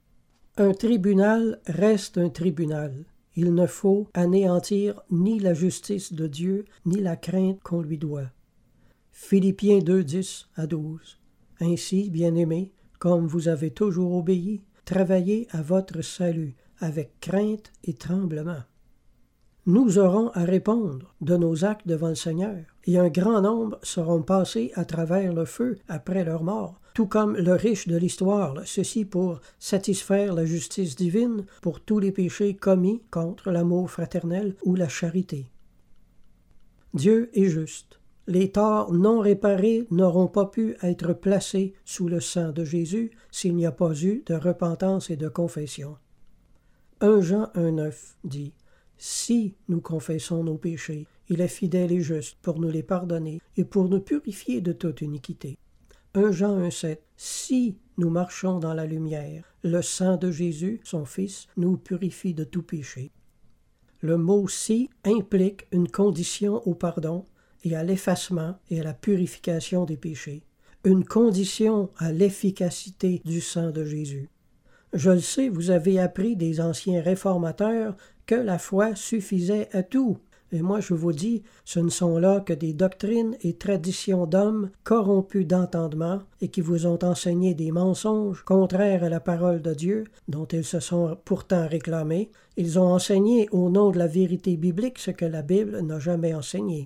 Un tribunal reste un tribunal. Il ne faut anéantir ni la justice de Dieu, ni la crainte qu'on lui doit. Philippiens deux, dix à douze. Ainsi, bien-aimés, comme vous avez toujours obéi, travaillez à votre salut, avec crainte et tremblement. Nous aurons à répondre de nos actes devant le Seigneur, et un grand nombre seront passés à travers le feu après leur mort, tout comme le riche de l'histoire, ceci pour satisfaire la justice divine pour tous les péchés commis contre l'amour fraternel ou la charité. Dieu est juste. Les torts non réparés n'auront pas pu être placés sous le sang de Jésus s'il n'y a pas eu de repentance et de confession. un Jean un, neuf dit « Si nous confessons nos péchés, il est fidèle et juste pour nous les pardonner et pour nous purifier de toute iniquité. » un Jean un, sept. Si nous marchons dans la lumière, le sang de Jésus, son Fils, nous purifie de tout péché. Le mot « si » implique une condition au pardon et à l'effacement et à la purification des péchés, une condition à l'efficacité du sang de Jésus. Je le sais, vous avez appris des anciens réformateurs que la foi suffisait à tout. Et moi, je vous dis, ce ne sont là que des doctrines et traditions d'hommes corrompus d'entendement et qui vous ont enseigné des mensonges contraires à la parole de Dieu, dont ils se sont pourtant réclamés. Ils ont enseigné au nom de la vérité biblique ce que la Bible n'a jamais enseigné.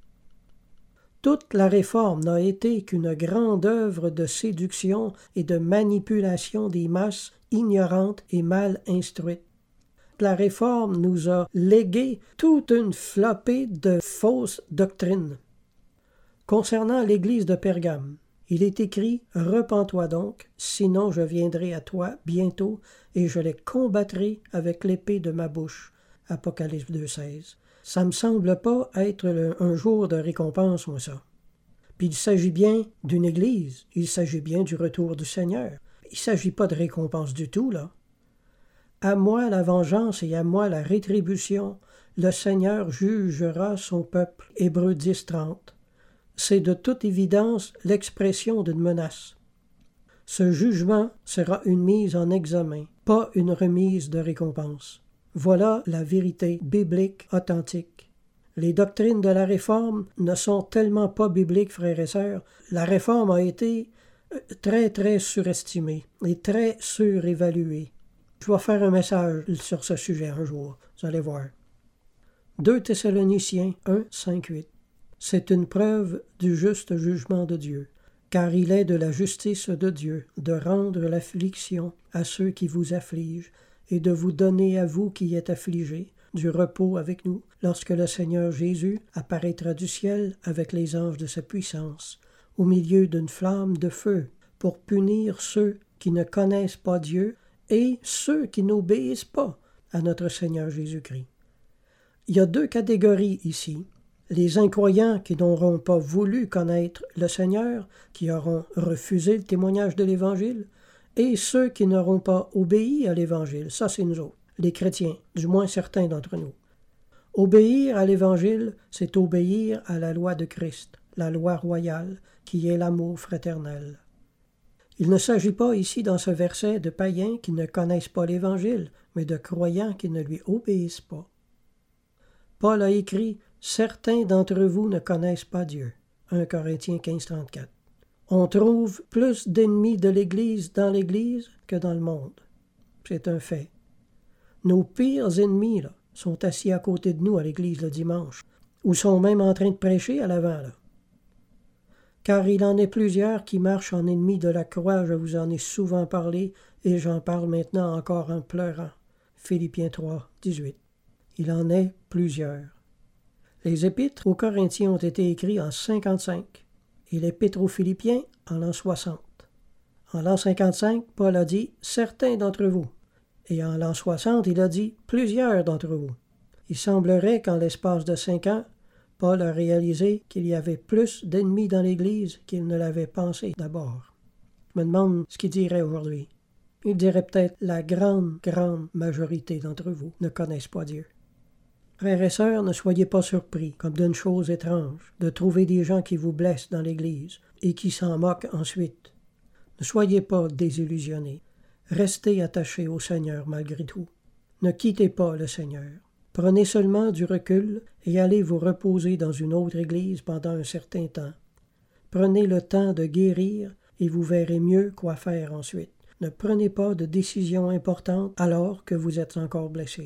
Toute la Réforme n'a été qu'une grande œuvre de séduction et de manipulation des masses ignorantes et mal instruites. La Réforme nous a légué toute une flopée de fausses doctrines. Concernant l'Église de Pergame, il est écrit « Repens-toi donc, sinon je viendrai à toi bientôt et je les combattrai avec l'épée de ma bouche. » Apocalypse deux, seize. Ça me semble pas être le, un jour de récompense, moi, ça. Puis il s'agit bien d'une Église, il s'agit bien du retour du Seigneur. Il ne s'agit pas de récompense du tout, là. À moi la vengeance et à moi la rétribution, le Seigneur jugera son peuple. Hébreux dix, trente. C'est de toute évidence l'expression d'une menace. Ce jugement sera une mise en examen, pas une remise de récompense. Voilà la vérité biblique authentique. Les doctrines de la Réforme ne sont tellement pas bibliques, frères et sœurs. La Réforme a été très, très surestimée et très surévaluée. Je vais faire un message sur ce sujet un jour, vous allez voir. deux Thessaloniciens un, cinq, huit. C'est une preuve du juste jugement de Dieu, car il est de la justice de Dieu de rendre l'affliction à ceux qui vous affligent et de vous donner à vous qui êtes affligés du repos avec nous, lorsque le Seigneur Jésus apparaîtra du ciel avec les anges de sa puissance, au milieu d'une flamme de feu, pour punir ceux qui ne connaissent pas Dieu et ceux qui n'obéissent pas à notre Seigneur Jésus-Christ. Il y a deux catégories ici. Les incroyants qui n'auront pas voulu connaître le Seigneur, qui auront refusé le témoignage de l'Évangile, et ceux qui n'auront pas obéi à l'Évangile. Ça, c'est nous autres, les chrétiens, du moins certains d'entre nous. Obéir à l'Évangile, c'est obéir à la loi de Christ, la loi royale, qui est l'amour fraternel. Il ne s'agit pas ici dans ce verset de païens qui ne connaissent pas l'Évangile, mais de croyants qui ne lui obéissent pas. Paul a écrit « Certains d'entre vous ne connaissent pas Dieu » un Corinthiens quinze, trente-quatre. On trouve plus d'ennemis de l'Église dans l'Église que dans le monde. C'est un fait. Nos pires ennemis là, sont assis à côté de nous à l'Église le dimanche, ou sont même en train de prêcher à l'avant. Là. Car il en est plusieurs qui marchent en ennemis de la croix, je vous en ai souvent parlé, et j'en parle maintenant encore en pleurant. Philippiens trois, dix-huit. Il en est plusieurs. Les épîtres aux Corinthiens ont été écrits en cinquante-cinq et l'épître aux Philippiens en l'an soixante. En l'an cinquante-cinq, Paul a dit « certains d'entre vous » et en l'an soixante, il a dit « plusieurs d'entre vous ». Il semblerait qu'en l'espace de cinq ans, Paul a réalisé qu'il y avait plus d'ennemis dans l'Église qu'il ne l'avait pensé d'abord. Je me demande ce qu'il dirait aujourd'hui. Il dirait peut-être « la grande, grande majorité d'entre vous ne connaissent pas Dieu ». Frères et sœurs, ne soyez pas surpris, comme d'une chose étrange, de trouver des gens qui vous blessent dans l'Église et qui s'en moquent ensuite. Ne soyez pas désillusionnés. Restez attachés au Seigneur malgré tout. Ne quittez pas le Seigneur. Prenez seulement du recul et allez vous reposer dans une autre Église pendant un certain temps. Prenez le temps de guérir et vous verrez mieux quoi faire ensuite. Ne prenez pas de décisions importantes alors que vous êtes encore blessé.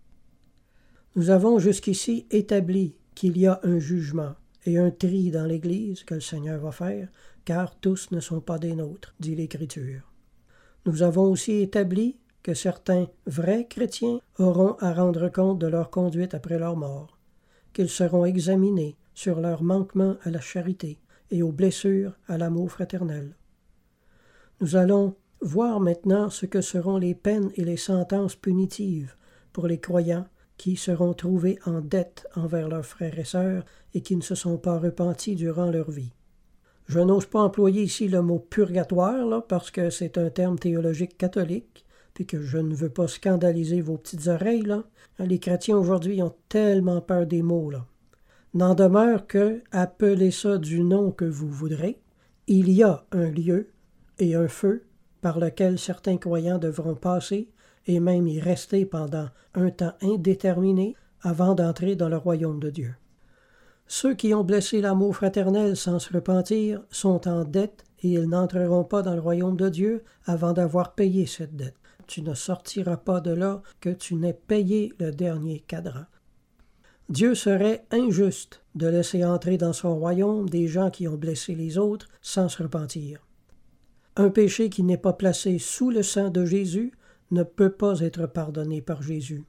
Nous avons jusqu'ici établi qu'il y a un jugement et un tri dans l'Église que le Seigneur va faire, car tous ne sont pas des nôtres, dit l'Écriture. Nous avons aussi établi que certains vrais chrétiens auront à rendre compte de leur conduite après leur mort, qu'ils seront examinés sur leur manquement à la charité et aux blessures à l'amour fraternel. Nous allons voir maintenant ce que seront les peines et les sentences punitives pour les croyants qui seront trouvés en dette envers leurs frères et sœurs et qui ne se sont pas repentis durant leur vie. Je n'ose pas employer ici le mot purgatoire, là, parce que c'est un terme théologique catholique, puis que je ne veux pas scandaliser vos petites oreilles. Là. Les chrétiens aujourd'hui ont tellement peur des mots. Là. N'en demeure que, appelez ça du nom que vous voudrez, il y a un lieu et un feu par lequel certains croyants devront passer et même y rester pendant un temps indéterminé avant d'entrer dans le royaume de Dieu. Ceux qui ont blessé l'amour fraternel sans se repentir sont en dette et ils n'entreront pas dans le royaume de Dieu avant d'avoir payé cette dette. Tu ne sortiras pas de là que tu n'aies payé le dernier cadran. Dieu serait injuste de laisser entrer dans son royaume des gens qui ont blessé les autres sans se repentir. Un péché qui n'est pas placé sous le sang de Jésus ne peut pas être pardonné par Jésus.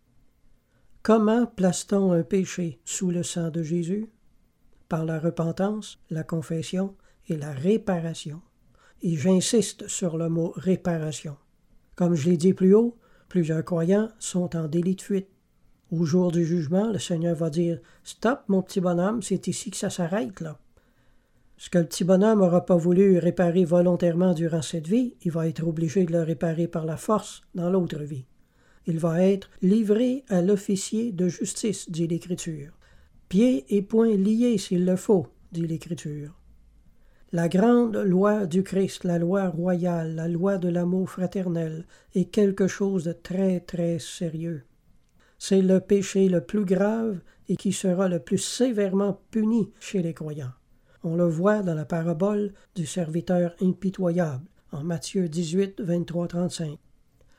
Comment place-t-on un péché sous le sang de Jésus? Par la repentance, la confession et la réparation. Et j'insiste sur le mot réparation. Comme je l'ai dit plus haut, plusieurs croyants sont en délit de fuite. Au jour du jugement, le Seigneur va dire « Stop, mon petit bonhomme, c'est ici que ça s'arrête, là. » Ce que le petit bonhomme n'aura pas voulu réparer volontairement durant cette vie, il va être obligé de le réparer par la force dans l'autre vie. Il va être livré à l'officier de justice, dit l'Écriture. Pieds et poings liés s'il le faut, dit l'Écriture. La grande loi du Christ, la loi royale, la loi de l'amour fraternel, est quelque chose de très, très sérieux. C'est le péché le plus grave et qui sera le plus sévèrement puni chez les croyants. On le voit dans la parabole du serviteur impitoyable, en Matthieu dix-huit, vingt-trois à trente-cinq.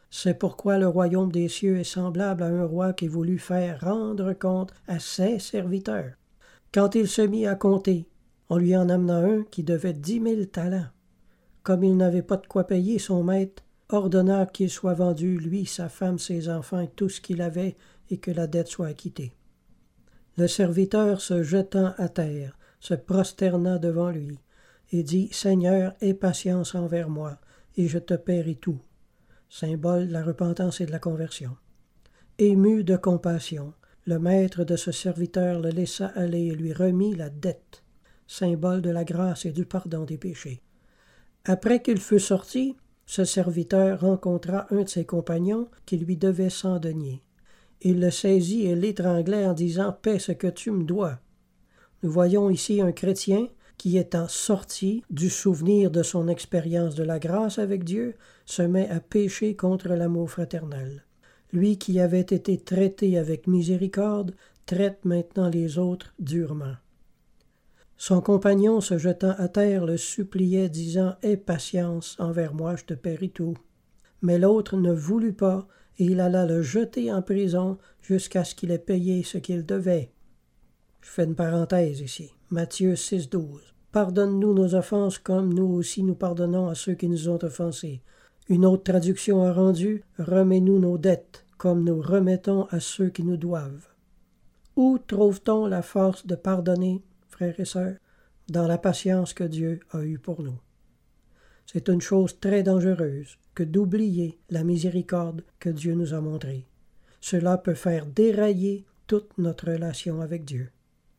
C'est pourquoi le royaume des cieux est semblable à un roi qui voulut faire rendre compte à ses serviteurs. Quand il se mit à compter, on lui en amena un qui devait dix mille talents. Comme il n'avait pas de quoi payer, son maître ordonna qu'il soit vendu, lui, sa femme, ses enfants et tout ce qu'il avait, et que la dette soit acquittée. Le serviteur, se jetant à terre, se prosterna devant lui, et dit « Seigneur, aie patience envers moi, et je te paierai tout. » Symbole de la repentance et de la conversion. Ému de compassion, le maître de ce serviteur le laissa aller et lui remit la dette, symbole de la grâce et du pardon des péchés. Après qu'il fut sorti, ce serviteur rencontra un de ses compagnons qui lui devait cent deniers. Il le saisit et l'étranglait en disant « Paie ce que tu me dois. » Nous voyons ici un chrétien qui, étant sorti du souvenir de son expérience de la grâce avec Dieu, se met à pécher contre l'amour fraternel. Lui qui avait été traité avec miséricorde, traite maintenant les autres durement. Son compagnon, se jetant à terre, le suppliait, disant « Aie patience envers moi, je te paierai tout. » Mais l'autre ne voulut pas, et il alla le jeter en prison jusqu'à ce qu'il ait payé ce qu'il devait. Je fais une parenthèse ici. Matthieu six, douze. Pardonne-nous nos offenses comme nous aussi nous pardonnons à ceux qui nous ont offensés. Une autre traduction a rendu « Remets-nous nos dettes, comme nous remettons à ceux qui nous doivent. » Où trouve-t-on la force de pardonner, frères et sœurs? Dans la patience que Dieu a eue pour nous. C'est une chose très dangereuse que d'oublier la miséricorde que Dieu nous a montrée. Cela peut faire dérailler toute notre relation avec Dieu.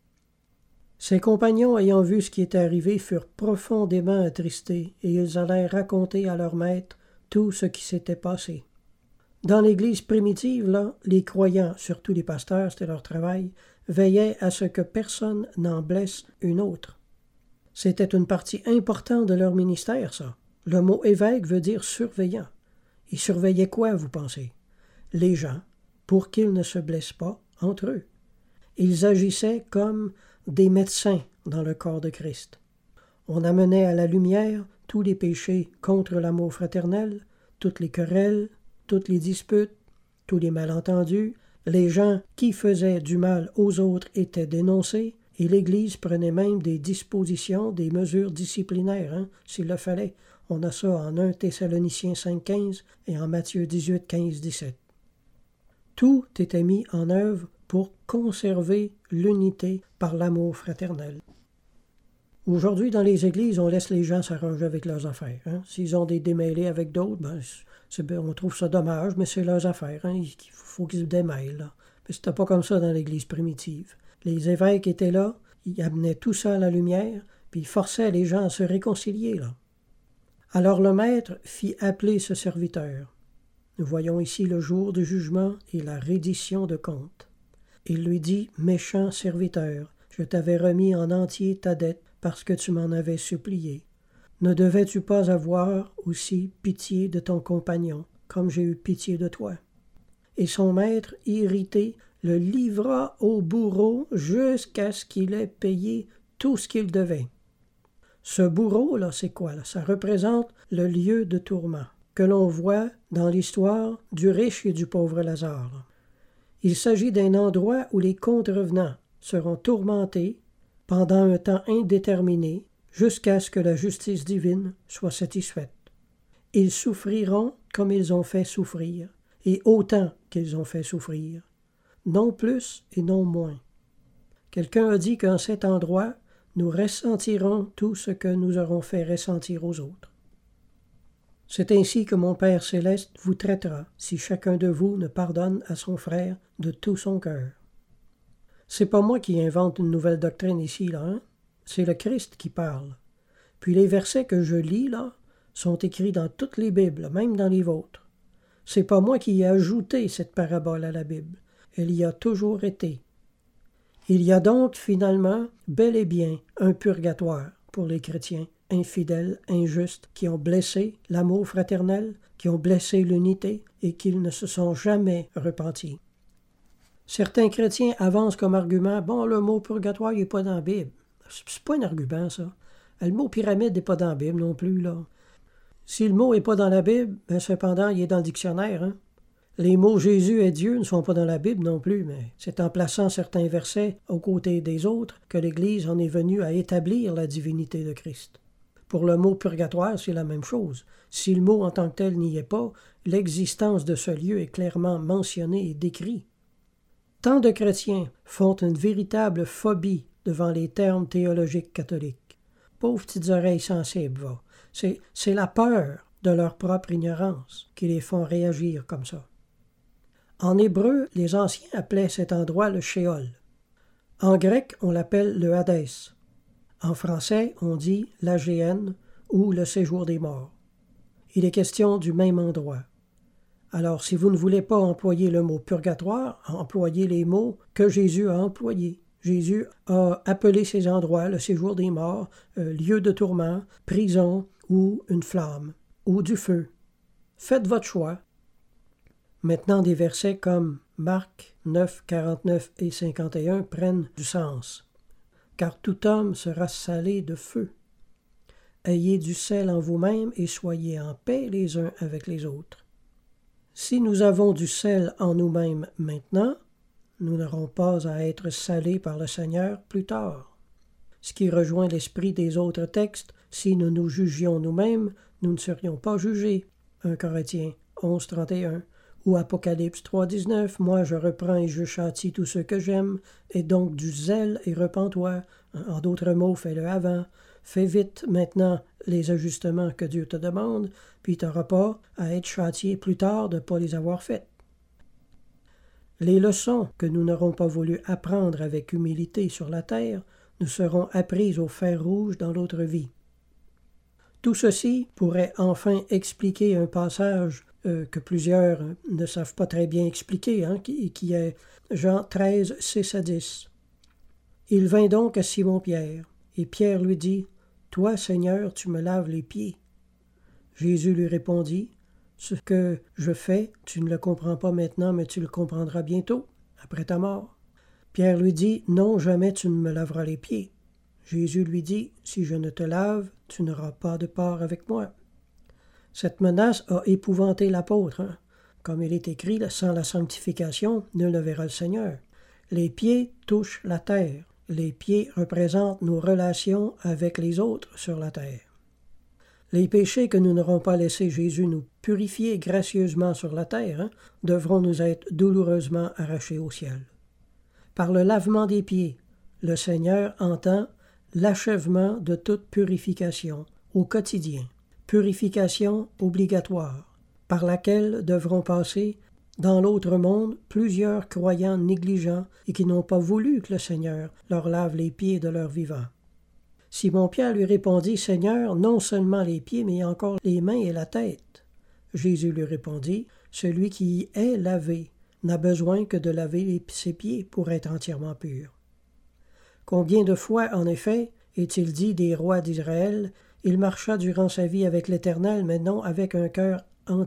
Ses compagnons, ayant vu ce qui était arrivé, furent profondément attristés, et ils allèrent raconter à leur maître tout ce qui s'était passé. Dans l'Église primitive, là, les croyants, surtout les pasteurs, c'était leur travail, veillaient à ce que personne n'en blesse une autre. C'était une partie importante de leur ministère, ça. Le mot évêque veut dire surveillant. Ils surveillaient quoi, vous pensez? Les gens, pour qu'ils ne se blessent pas entre eux. Ils agissaient comme des médecins dans le corps de Christ. On amenait à la lumière tous les péchés contre l'amour fraternel, toutes les querelles, toutes les disputes, tous les malentendus. Les gens qui faisaient du mal aux autres étaient dénoncés, et l'Église prenait même des dispositions, des mesures disciplinaires, hein, s'il le fallait. On a ça en un Thessaloniciens cinq, quinze et en Matthieu dix-huit, quinze, dix-sept. Tout était mis en œuvre pour conserver l'unité par l'amour fraternel. Aujourd'hui, dans les églises, on laisse les gens s'arranger avec leurs affaires. Hein. S'ils ont des démêlés avec d'autres, ben, c'est, on trouve ça dommage, mais c'est leurs affaires. Hein. Il faut qu'ils se démêlent. Là. Mais c'était pas comme ça dans l'église primitive. Les évêques étaient là, ils amenaient tout ça à la lumière, puis ils forçaient les gens à se réconcilier. Là. Alors le maître fit appeler ce serviteur. Nous voyons ici le jour du jugement et la reddition de comptes. Il lui dit « Méchant serviteur, je t'avais remis en entier ta dette parce que tu m'en avais supplié. Ne devais-tu pas avoir aussi pitié de ton compagnon, comme j'ai eu pitié de toi? » Et son maître, irrité, le livra au bourreau jusqu'à ce qu'il ait payé tout ce qu'il devait. Ce bourreau, là, c'est quoi? Là? Ça représente le lieu de tourment que l'on voit dans l'histoire du riche et du pauvre Lazare. Là. Il s'agit d'un endroit où les contrevenants seront tourmentés pendant un temps indéterminé jusqu'à ce que la justice divine soit satisfaite. Ils souffriront comme ils ont fait souffrir, et autant qu'ils ont fait souffrir, non plus et non moins. Quelqu'un a dit qu'en cet endroit, nous ressentirons tout ce que nous aurons fait ressentir aux autres. C'est ainsi que mon Père céleste vous traitera si chacun de vous ne pardonne à son frère de tout son cœur. C'est pas moi qui invente une nouvelle doctrine ici, là, hein? C'est le Christ qui parle. Puis les versets que je lis, là, sont écrits dans toutes les Bibles, même dans les vôtres. C'est pas moi qui ai ajouté cette parabole à la Bible. Elle y a toujours été. Il y a donc, finalement, bel et bien un purgatoire pour les chrétiens infidèles, injustes, qui ont blessé l'amour fraternel, qui ont blessé l'unité et qui ne se sont jamais repentis. Certains chrétiens avancent comme argument « Bon, le mot purgatoire, il n'est pas dans la Bible. » C'est pas un argument, ça. Le mot pyramide n'est pas dans la Bible non plus, là. Si le mot n'est pas dans la Bible, ben cependant, il est dans le dictionnaire. Hein? Les mots « Jésus est Dieu » ne sont pas dans la Bible non plus, mais c'est en plaçant certains versets aux côtés des autres que l'Église en est venue à établir la divinité de Christ. Pour le mot « purgatoire », c'est la même chose. Si le mot en tant que tel n'y est pas, l'existence de ce lieu est clairement mentionnée et décrite. Tant de chrétiens font une véritable phobie devant les termes théologiques catholiques. Pauvres petites oreilles sensibles, va. C'est, c'est la peur de leur propre ignorance qui les font réagir comme ça. En hébreu, les anciens appelaient cet endroit le Sheol. En grec, on l'appelle le Hadès. En français, on dit l'A G N ou le séjour des morts. Il est question du même endroit. Alors, si vous ne voulez pas employer le mot purgatoire, employez les mots que Jésus a employés. Jésus a appelé ces endroits le séjour des morts, euh, lieu de tourment, prison ou une flamme, ou du feu. Faites votre choix. Maintenant, des versets comme Marc neuf, quarante-neuf et cinquante et un prennent du sens. Car tout homme sera salé de feu. Ayez du sel en vous-même et soyez en paix les uns avec les autres. Si nous avons du sel en nous-mêmes maintenant, nous n'aurons pas à être salés par le Seigneur plus tard. Ce qui rejoint l'esprit des autres textes, si nous nous jugions nous-mêmes, nous ne serions pas jugés. un Corinthiens onze, trente et un. Ou Apocalypse trois, dix-neuf, « Moi je reprends et je châtie tous ceux que j'aime, et donc du zèle et repens-toi. » En d'autres mots, fais-le avant. Fais vite maintenant les ajustements que Dieu te demande, puis tu n'auras pas à être châtié plus tard de ne pas les avoir faites. Les leçons que nous n'aurons pas voulu apprendre avec humilité sur la terre nous seront apprises au fer rouge dans l'autre vie. Tout ceci pourrait enfin expliquer un passage euh, que plusieurs ne savent pas très bien expliquer, hein, qui, qui est Jean treize, six à dix. Il vint donc à Simon-Pierre, et Pierre lui dit, « Toi, Seigneur, tu me laves les pieds. » Jésus lui répondit, « Ce que je fais, tu ne le comprends pas maintenant, mais tu le comprendras bientôt, après ta mort. » Pierre lui dit, « Non, jamais tu ne me laveras les pieds. » Jésus lui dit, « Si je ne te lave, tu n'auras pas de part avec moi. » Cette menace a épouvanté l'apôtre. Hein? Comme il est écrit, sans la sanctification, nul ne verra le Seigneur. Les pieds touchent la terre. Les pieds représentent nos relations avec les autres sur la terre. Les péchés que nous n'aurons pas laissé Jésus nous purifier gracieusement sur la terre hein, devront nous être douloureusement arrachés au ciel. Par le lavement des pieds, le Seigneur entend l'achèvement de toute purification au quotidien, purification obligatoire, par laquelle devront passer dans l'autre monde plusieurs croyants négligents et qui n'ont pas voulu que le Seigneur leur lave les pieds de leur vivant. Simon-Pierre lui répondit, « Seigneur, non seulement les pieds, mais encore les mains et la tête. » Jésus lui répondit, « Celui qui est lavé n'a besoin que de laver ses pieds pour être entièrement pur. » Combien de fois, en effet, est-il dit des rois d'Israël, « Il marcha durant sa vie avec l'Éternel, mais non avec un cœur entier. »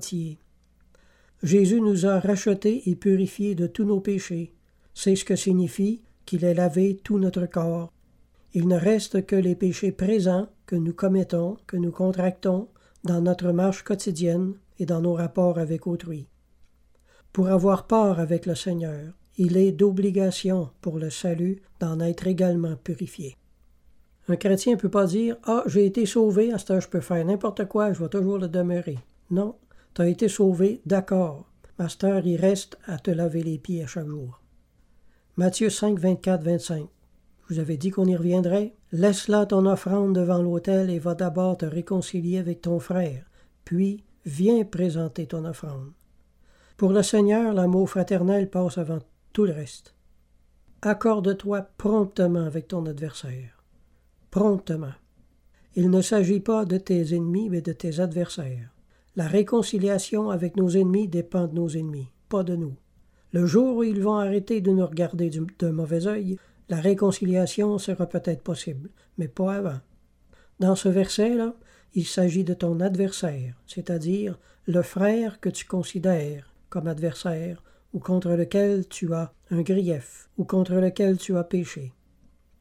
Jésus nous a rachetés et purifiés de tous nos péchés. C'est ce que signifie qu'il ait lavé tout notre corps. Il ne reste que les péchés présents que nous commettons, que nous contractons dans notre marche quotidienne et dans nos rapports avec autrui. Pour avoir part avec le Seigneur, il est d'obligation pour le salut d'en être également purifié. Un chrétien ne peut pas dire « Ah, j'ai été sauvé, à cette heure je peux faire n'importe quoi, je vais toujours le demeurer. » Non, tu as été sauvé, d'accord. À cette heure, il reste à te laver les pieds à chaque jour. Matthieu cinq, vingt-quatre, vingt-cinq. Je vous avais dit qu'on y reviendrait. « Laisse là ton offrande devant l'autel et va d'abord te réconcilier avec ton frère, puis viens présenter ton offrande. » Pour le Seigneur, l'amour fraternel passe avant tout le reste. Accorde-toi promptement avec ton adversaire. Promptement. Il ne s'agit pas de tes ennemis, mais de tes adversaires. La réconciliation avec nos ennemis dépend de nos ennemis, pas de nous. Le jour où ils vont arrêter de nous regarder d'un mauvais œil, la réconciliation sera peut-être possible, mais pas avant. Dans ce verset-là, il s'agit de ton adversaire, c'est-à-dire le frère que tu considères comme adversaire ou contre lequel tu as un grief ou contre lequel tu as péché.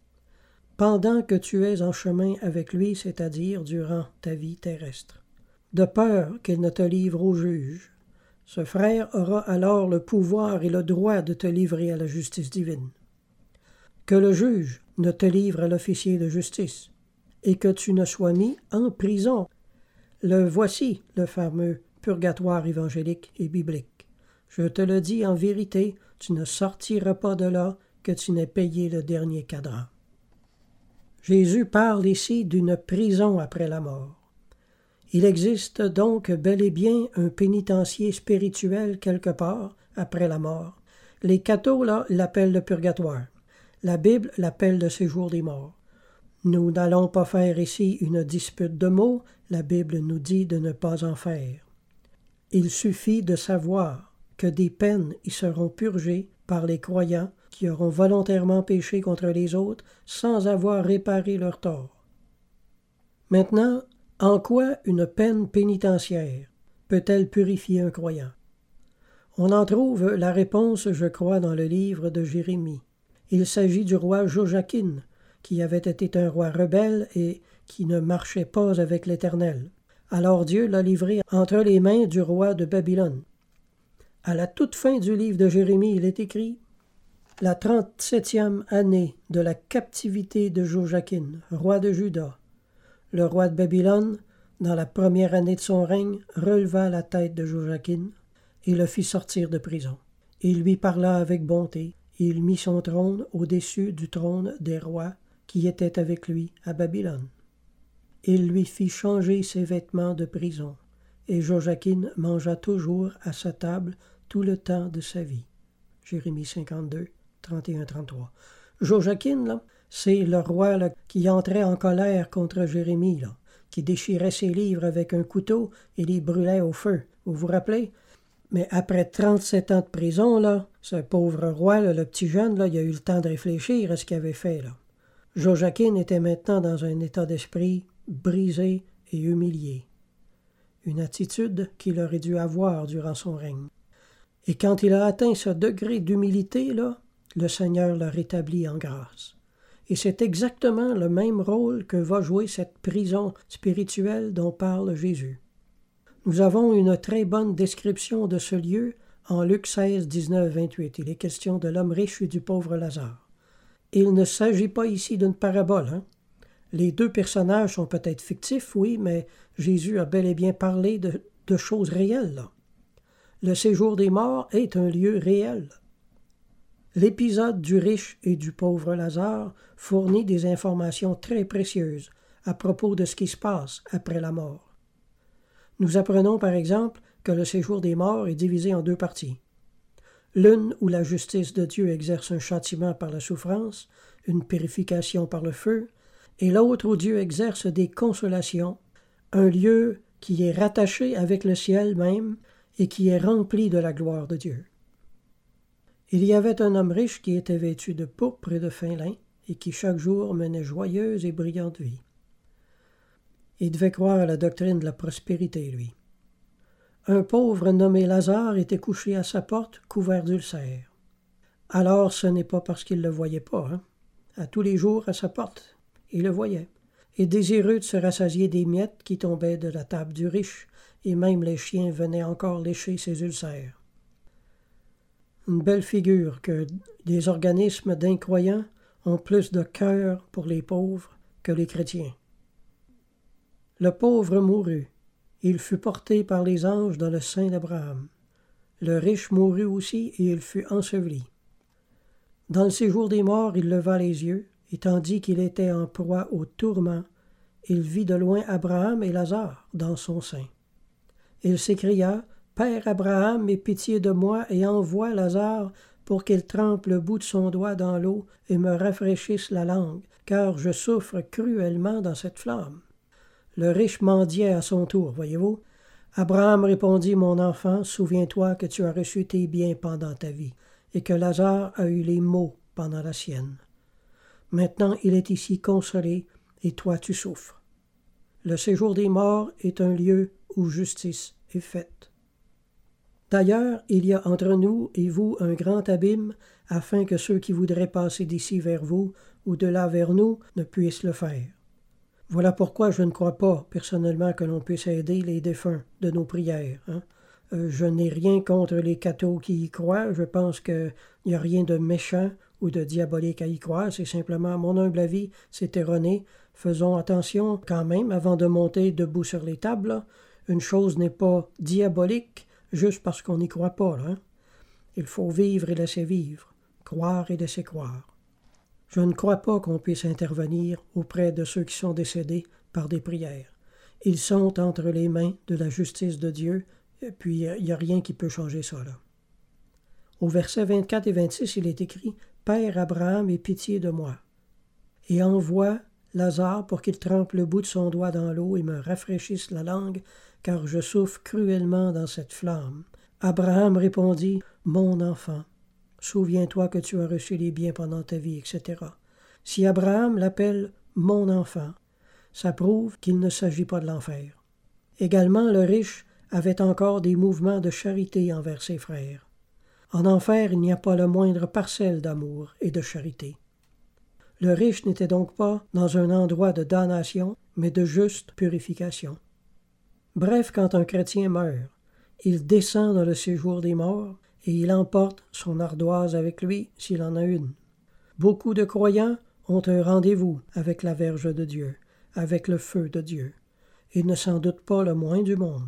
Pendant que tu es en chemin avec lui, c'est-à-dire durant ta vie terrestre. de peur qu'il ne te livre au juge. Ce frère aura alors le pouvoir et le droit de te livrer à la justice divine. Que le juge ne te livre à l'officier de justice, et que tu ne sois mis en prison. Le voici, le fameux purgatoire évangélique et biblique. Je te le dis en vérité, tu ne sortiras pas de là que tu n'aies payé le dernier cadran. Jésus parle ici d'une prison après la mort. Il existe donc bel et bien un pénitencier spirituel quelque part après la mort. Les cathos, là, l'appellent le purgatoire. La Bible l'appelle le séjour des morts. Nous n'allons pas faire ici une dispute de mots, la Bible nous dit de ne pas en faire. Il suffit de savoir que des peines y seront purgées par les croyants qui auront volontairement péché contre les autres sans avoir réparé leur tort. Maintenant, en quoi une peine pénitentiaire peut-elle purifier un croyant? On en trouve la réponse, je crois, dans le livre de Jérémie. Il s'agit du roi Joachim, qui avait été un roi rebelle et qui ne marchait pas avec l'Éternel. Alors Dieu l'a livré entre les mains du roi de Babylone. À la toute fin du livre de Jérémie, il est écrit « La trente-septième année de la captivité de Joachim, roi de Juda, le roi de Babylone, dans la première année de son règne, releva la tête de Joachim et le fit sortir de prison. Il lui parla avec bonté, et il mit son trône au-dessus du trône des rois qui étaient avec lui à Babylone. Il lui fit changer ses vêtements de prison, et Joachim mangea toujours à sa table tout le temps de sa vie. » Jérémie cinquante-deux, trente et un à trente-trois. Joachim, là, c'est le roi là, qui entrait en colère contre Jérémie, là, qui déchirait ses livres avec un couteau et les brûlait au feu. Vous vous rappelez? Mais après trente-sept ans de prison, là, ce pauvre roi, là, le petit jeune, là, il a eu le temps de réfléchir à ce qu'il avait fait. Là. Joachim était maintenant dans un état d'esprit brisé et humilié. Une attitude qu'il aurait dû avoir durant son règne. Et quand il a atteint ce degré d'humilité, là, le Seigneur l'a rétabli en grâce. Et c'est exactement le même rôle que va jouer cette prison spirituelle dont parle Jésus. Nous avons une très bonne description de ce lieu en Luc seize, dix-neuf, vingt-huit. Il est question de l'homme riche et du pauvre Lazare. Il ne s'agit pas ici d'une parabole. Hein? Les deux personnages sont peut-être fictifs, oui, mais Jésus a bel et bien parlé de, de choses réelles. Là. Le séjour des morts est un lieu réel. L'épisode du riche et du pauvre Lazare fournit des informations très précieuses à propos de ce qui se passe après la mort. Nous apprenons par exemple que le séjour des morts est divisé en deux parties. L'une où la justice de Dieu exerce un châtiment par la souffrance, une purification par le feu, et l'autre où Dieu exerce des consolations, un lieu qui est rattaché avec le ciel même et qui est rempli de la gloire de Dieu. Il y avait un homme riche qui était vêtu de pourpre et de fin lin, et qui chaque jour menait joyeuse et brillante vie. Il devait croire à la doctrine de la prospérité, lui. Un pauvre nommé Lazare était couché à sa porte, couvert d'ulcères. Alors ce n'est pas parce qu'il ne le voyait pas, hein. À tous les jours, à sa porte, il le voyait, et désireux de se rassasier des miettes qui tombaient de la table du riche, et même les chiens venaient encore lécher ses ulcères. Une belle figure que des organismes d'incroyants ont plus de cœur pour les pauvres que les chrétiens. Le pauvre mourut. Il fut porté par les anges dans le sein d'Abraham. Le riche mourut aussi et il fut enseveli. Dans le séjour des morts, il leva les yeux, et tandis qu'il était en proie au tourment, il vit de loin Abraham et Lazare dans son sein. Il s'écria, « Père Abraham, aie pitié de moi et envoie Lazare pour qu'il trempe le bout de son doigt dans l'eau et me rafraîchisse la langue, car je souffre cruellement dans cette flamme. » Le riche mendiait à son tour, voyez-vous. Abraham répondit, « Mon enfant, souviens-toi que tu as reçu tes biens pendant ta vie, et que Lazare a eu les maux pendant la sienne. Maintenant il est ici consolé, et toi tu souffres. Le séjour des morts est un lieu où justice est faite. D'ailleurs, il y a entre nous et vous un grand abîme, afin que ceux qui voudraient passer d'ici vers vous ou de là vers nous ne puissent le faire. Voilà pourquoi je ne crois pas, personnellement, que l'on puisse aider les défunts de nos prières. Hein. Euh, je n'ai rien contre les cathos qui y croient. Je pense qu'il n'y a rien de méchant ou de diabolique à y croire. C'est simplement, à mon humble avis, c'est erroné. Faisons attention quand même avant de monter debout sur les tables. Là. Une chose n'est pas diabolique juste parce qu'on n'y croit pas. Là, hein. Il faut vivre et laisser vivre, croire et laisser croire. Je ne crois pas qu'on puisse intervenir auprès de ceux qui sont décédés par des prières. Ils sont entre les mains de la justice de Dieu, et puis il n'y a rien qui peut changer ça. Là. Au verset vingt-quatre et vingt-six, il est écrit « Père Abraham, aie pitié de moi, et envoie Lazare pour qu'il trempe le bout de son doigt dans l'eau et me rafraîchisse la langue, car je souffre cruellement dans cette flamme. » Abraham répondit « Mon enfant, souviens-toi que tu as reçu les biens pendant ta vie, et cetera. Si Abraham l'appelle « mon enfant », ça prouve qu'il ne s'agit pas de l'enfer. Également, le riche avait encore des mouvements de charité envers ses frères. En enfer, il n'y a pas le moindre parcelle d'amour et de charité. Le riche n'était donc pas dans un endroit de damnation, mais de juste purification. Bref, quand un chrétien meurt, il descend dans le séjour des morts, et il emporte son ardoise avec lui s'il en a une. Beaucoup de croyants ont un rendez-vous avec la Verge de Dieu, avec le feu de Dieu. Ils ne s'en doutent pas le moins du monde.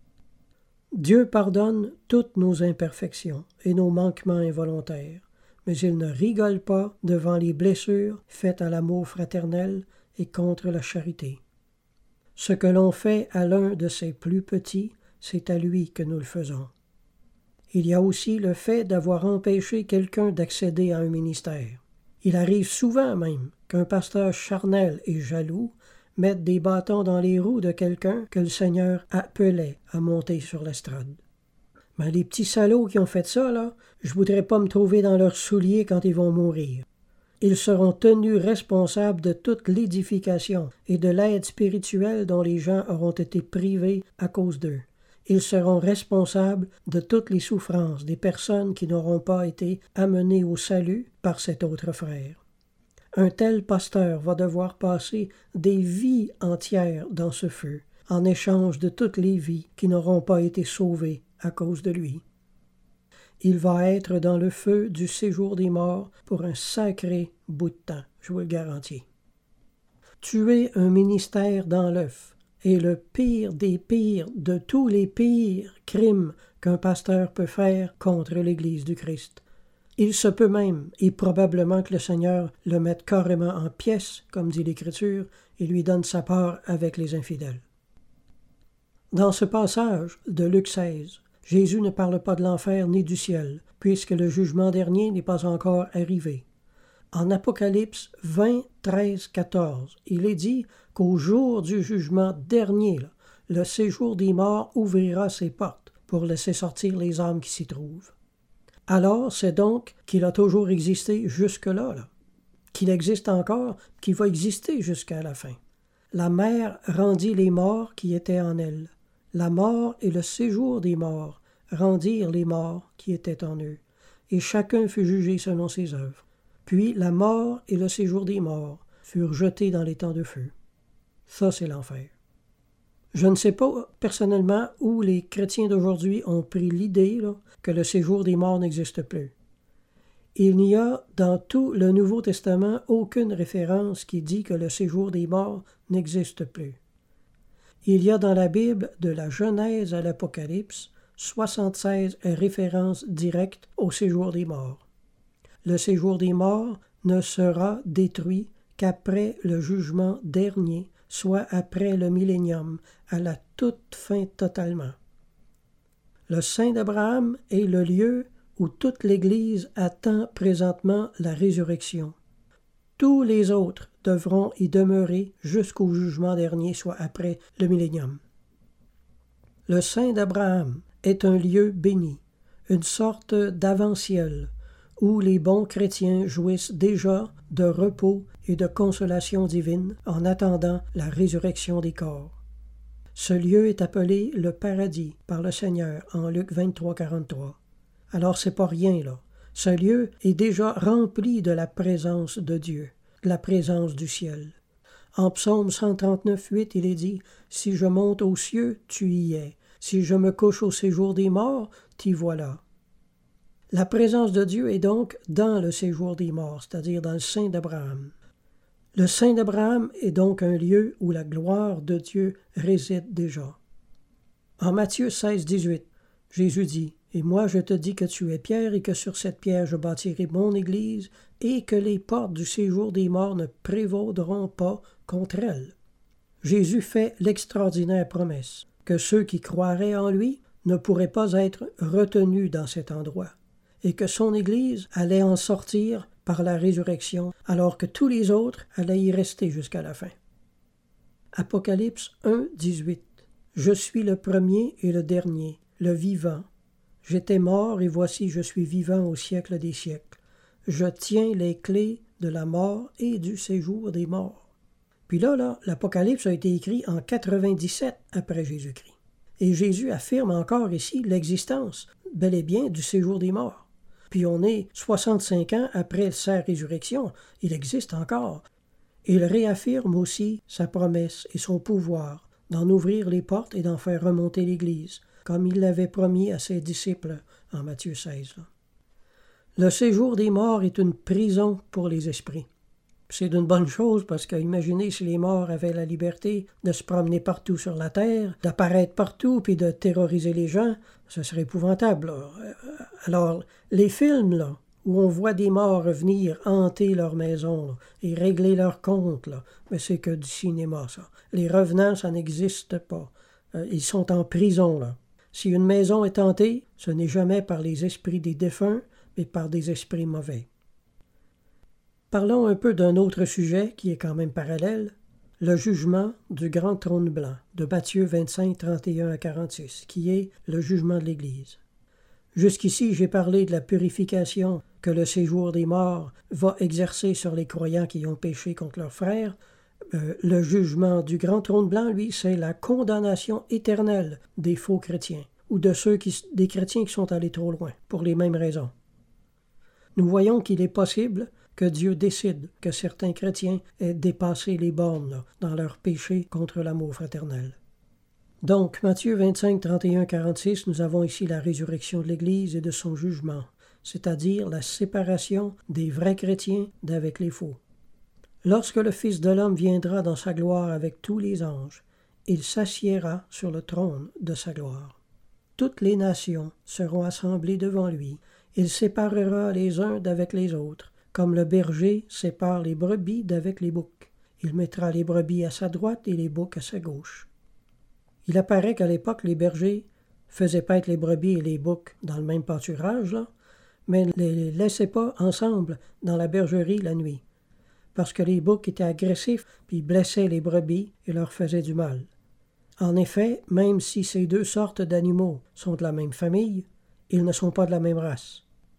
Dieu pardonne toutes nos imperfections et nos manquements involontaires, mais il ne rigole pas devant les blessures faites à l'amour fraternel et contre la charité. Ce que l'on fait à l'un de ses plus petits, c'est à lui que nous le faisons. Il y a aussi le fait d'avoir empêché quelqu'un d'accéder à un ministère. Il arrive souvent même qu'un pasteur charnel et jaloux mette des bâtons dans les roues de quelqu'un que le Seigneur appelait à monter sur l'estrade. Mais les petits salauds qui ont fait ça, là, je voudrais pas me trouver dans leurs souliers quand ils vont mourir. Ils seront tenus responsables de toute l'édification et de l'aide spirituelle dont les gens auront été privés à cause d'eux. Ils seront responsables de toutes les souffrances des personnes qui n'auront pas été amenées au salut par cet autre frère. Un tel pasteur va devoir passer des vies entières dans ce feu, en échange de toutes les vies qui n'auront pas été sauvées à cause de lui. Il va être dans le feu du séjour des morts pour un sacré bout de temps, je vous le garantis. Tuer un ministère dans l'œuf est le pire des pires de tous les pires crimes qu'un pasteur peut faire contre l'Église du Christ. Il se peut même, et probablement que le Seigneur le mette carrément en pièces, comme dit l'Écriture, et lui donne sa part avec les infidèles. Dans ce passage de Luc seize, Jésus ne parle pas de l'enfer ni du ciel, puisque le jugement dernier n'est pas encore arrivé. En Apocalypse vingt, treize, quatorze, il est dit qu'au jour du jugement dernier, là, le séjour des morts ouvrira ses portes pour laisser sortir les âmes qui s'y trouvent. Alors, c'est donc qu'il a toujours existé jusque-là, là, qu'il existe encore, qu'il va exister jusqu'à la fin. La mer rendit les morts qui étaient en elle. La mort et le séjour des morts rendirent les morts qui étaient en eux, et chacun fut jugé selon ses œuvres. Puis la mort et le séjour des morts furent jetés dans les temps de feu. Ça, c'est l'enfer. Je ne sais pas personnellement où les chrétiens d'aujourd'hui ont pris l'idée là, que le séjour des morts n'existe plus. Il n'y a dans tout le Nouveau Testament aucune référence qui dit que le séjour des morts n'existe plus. Il y a dans la Bible, de la Genèse à l'Apocalypse, soixante-seize références directes au séjour des morts. Le séjour des morts ne sera détruit qu'après le jugement dernier, soit après le millénium, à la toute fin totalement. Le sein d'Abraham est le lieu où toute l'Église attend présentement la résurrection. Tous les autres devront y demeurer jusqu'au jugement dernier, soit après le millénium. Le sein d'Abraham est un lieu béni, une sorte d'avant-ciel, où les bons chrétiens jouissent déjà de repos et de consolation divine en attendant la résurrection des corps. Ce lieu est appelé le paradis par le Seigneur en Luc vingt-trois, quarante-trois. Alors c'est pas rien là. Ce lieu est déjà rempli de la présence de Dieu, de la présence du ciel. En Psaume cent trente-neuf, huit, il est dit « Si je monte aux cieux, tu y es. Si je me couche au séjour des morts, t'y voilà. » La présence de Dieu est donc dans le séjour des morts, c'est-à-dire dans le sein d'Abraham. Le sein d'Abraham est donc un lieu où la gloire de Dieu réside déjà. En Matthieu seize, dix-huit, Jésus dit « Et moi je te dis que tu es Pierre et que sur cette pierre je bâtirai mon Église et que les portes du séjour des morts ne prévaudront pas contre elle. » Jésus fait l'extraordinaire promesse que ceux qui croiraient en lui ne pourraient pas être retenus dans cet endroit et que son Église allait en sortir par la résurrection alors que tous les autres allaient y rester jusqu'à la fin. Apocalypse un, dix-huit. Je suis le premier et le dernier, le vivant. J'étais mort et voici je suis vivant au siècle des siècles. Je tiens les clés de la mort et du séjour des morts. Puis là, là, l'Apocalypse a été écrit en quatre-vingt-dix-sept après Jésus-Christ. Et Jésus affirme encore ici l'existence, bel et bien, du séjour des morts. Puis on est soixante-cinq ans après sa résurrection, il existe encore. Il réaffirme aussi sa promesse et son pouvoir d'en ouvrir les portes et d'en faire remonter l'Église, comme il l'avait promis à ses disciples en Matthieu seize. Le séjour des morts est une prison pour les esprits. C'est une bonne chose parce que imaginez si les morts avaient la liberté de se promener partout sur la terre, d'apparaître partout puis de terroriser les gens, ce serait épouvantable. Là. Alors, les films là, où on voit des morts revenir hanter leur maison là, et régler leurs comptes, là, mais c'est que du cinéma, ça. Les revenants, ça n'existe pas. Euh, ils sont en prison, là. Si une maison est hantée, ce n'est jamais par les esprits des défunts, mais par des esprits mauvais. Parlons un peu d'un autre sujet qui est quand même parallèle, le jugement du grand trône blanc, de Matthieu vingt-cinq, trente et un à quarante-six, qui est le jugement de l'Église. Jusqu'ici, j'ai parlé de la purification que le séjour des morts va exercer sur les croyants qui ont péché contre leurs frères. Euh, le jugement du grand trône blanc, lui, c'est la condamnation éternelle des faux chrétiens, ou de ceux qui, des chrétiens qui sont allés trop loin, pour les mêmes raisons. Nous voyons qu'il est possible que Dieu décide que certains chrétiens aient dépassé les bornes là, dans leur péché contre l'amour fraternel. Donc, Matthieu vingt-cinq, trente et un à quarante-six, nous avons ici la résurrection de l'Église et de son jugement, c'est-à-dire la séparation des vrais chrétiens d'avec les faux. Lorsque le Fils de l'homme viendra dans sa gloire avec tous les anges, il s'assiera sur le trône de sa gloire. Toutes les nations seront assemblées devant lui. Il séparera les uns d'avec les autres, comme le berger sépare les brebis d'avec les boucs. Il mettra les brebis à sa droite et les boucs à sa gauche. Il apparaît qu'à l'époque, les bergers faisaient paître les brebis et les boucs dans le même pâturage, là, mais ne les laissaient pas ensemble dans la bergerie la nuit, parce que les boucs étaient agressifs puis blessaient les brebis et leur faisaient du mal. En effet, même si ces deux sortes d'animaux sont de la même famille, ils ne sont pas de la même race.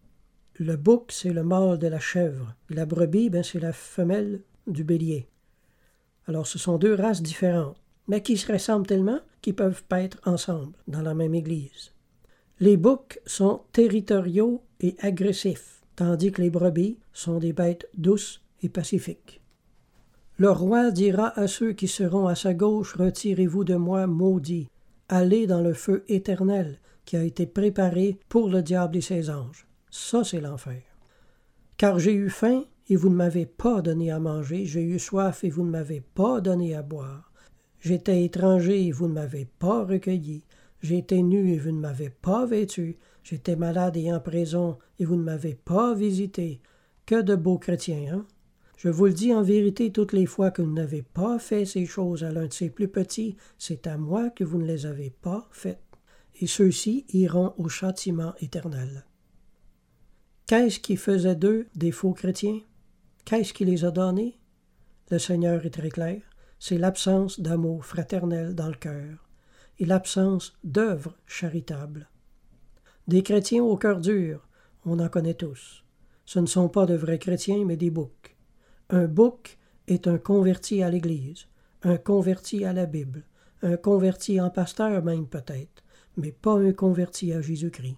Le bouc, c'est le mâle de la chèvre. La brebis, ben, c'est la femelle du bélier. Alors, ce sont deux races différentes, mais qui se ressemblent tellement qu'ils peuvent paître ensemble dans la même église. Les boucs sont territoriaux et agressifs, tandis que les brebis sont des bêtes douces et pacifiques. Le roi dira à ceux qui seront à sa gauche, « Retirez-vous de moi, maudits, allez dans le feu éternel qui a été préparé pour le diable et ses anges. » Ça, c'est l'enfer. « Car j'ai eu faim, et vous ne m'avez pas donné à manger, j'ai eu soif, et vous ne m'avez pas donné à boire. J'étais étranger, et vous ne m'avez pas recueilli. J'étais nu, et vous ne m'avez pas vêtu. J'étais malade et en prison, et vous ne m'avez pas visité. » Que de beaux chrétiens, hein? Je vous le dis en vérité, toutes les fois que vous n'avez pas fait ces choses à l'un de ces plus petits, c'est à moi que vous ne les avez pas faites. Et ceux-ci iront au châtiment éternel. Qu'est-ce qui faisait d'eux des faux chrétiens? Qu'est-ce qui les a donnés? Le Seigneur est très clair. C'est l'absence d'amour fraternel dans le cœur et l'absence d'œuvres charitables. Des chrétiens au cœur dur, on en connaît tous. Ce ne sont pas de vrais chrétiens, mais des boucs. Un bouc est un converti à l'Église, un converti à la Bible, un converti en pasteur même peut-être, mais pas un converti à Jésus-Christ.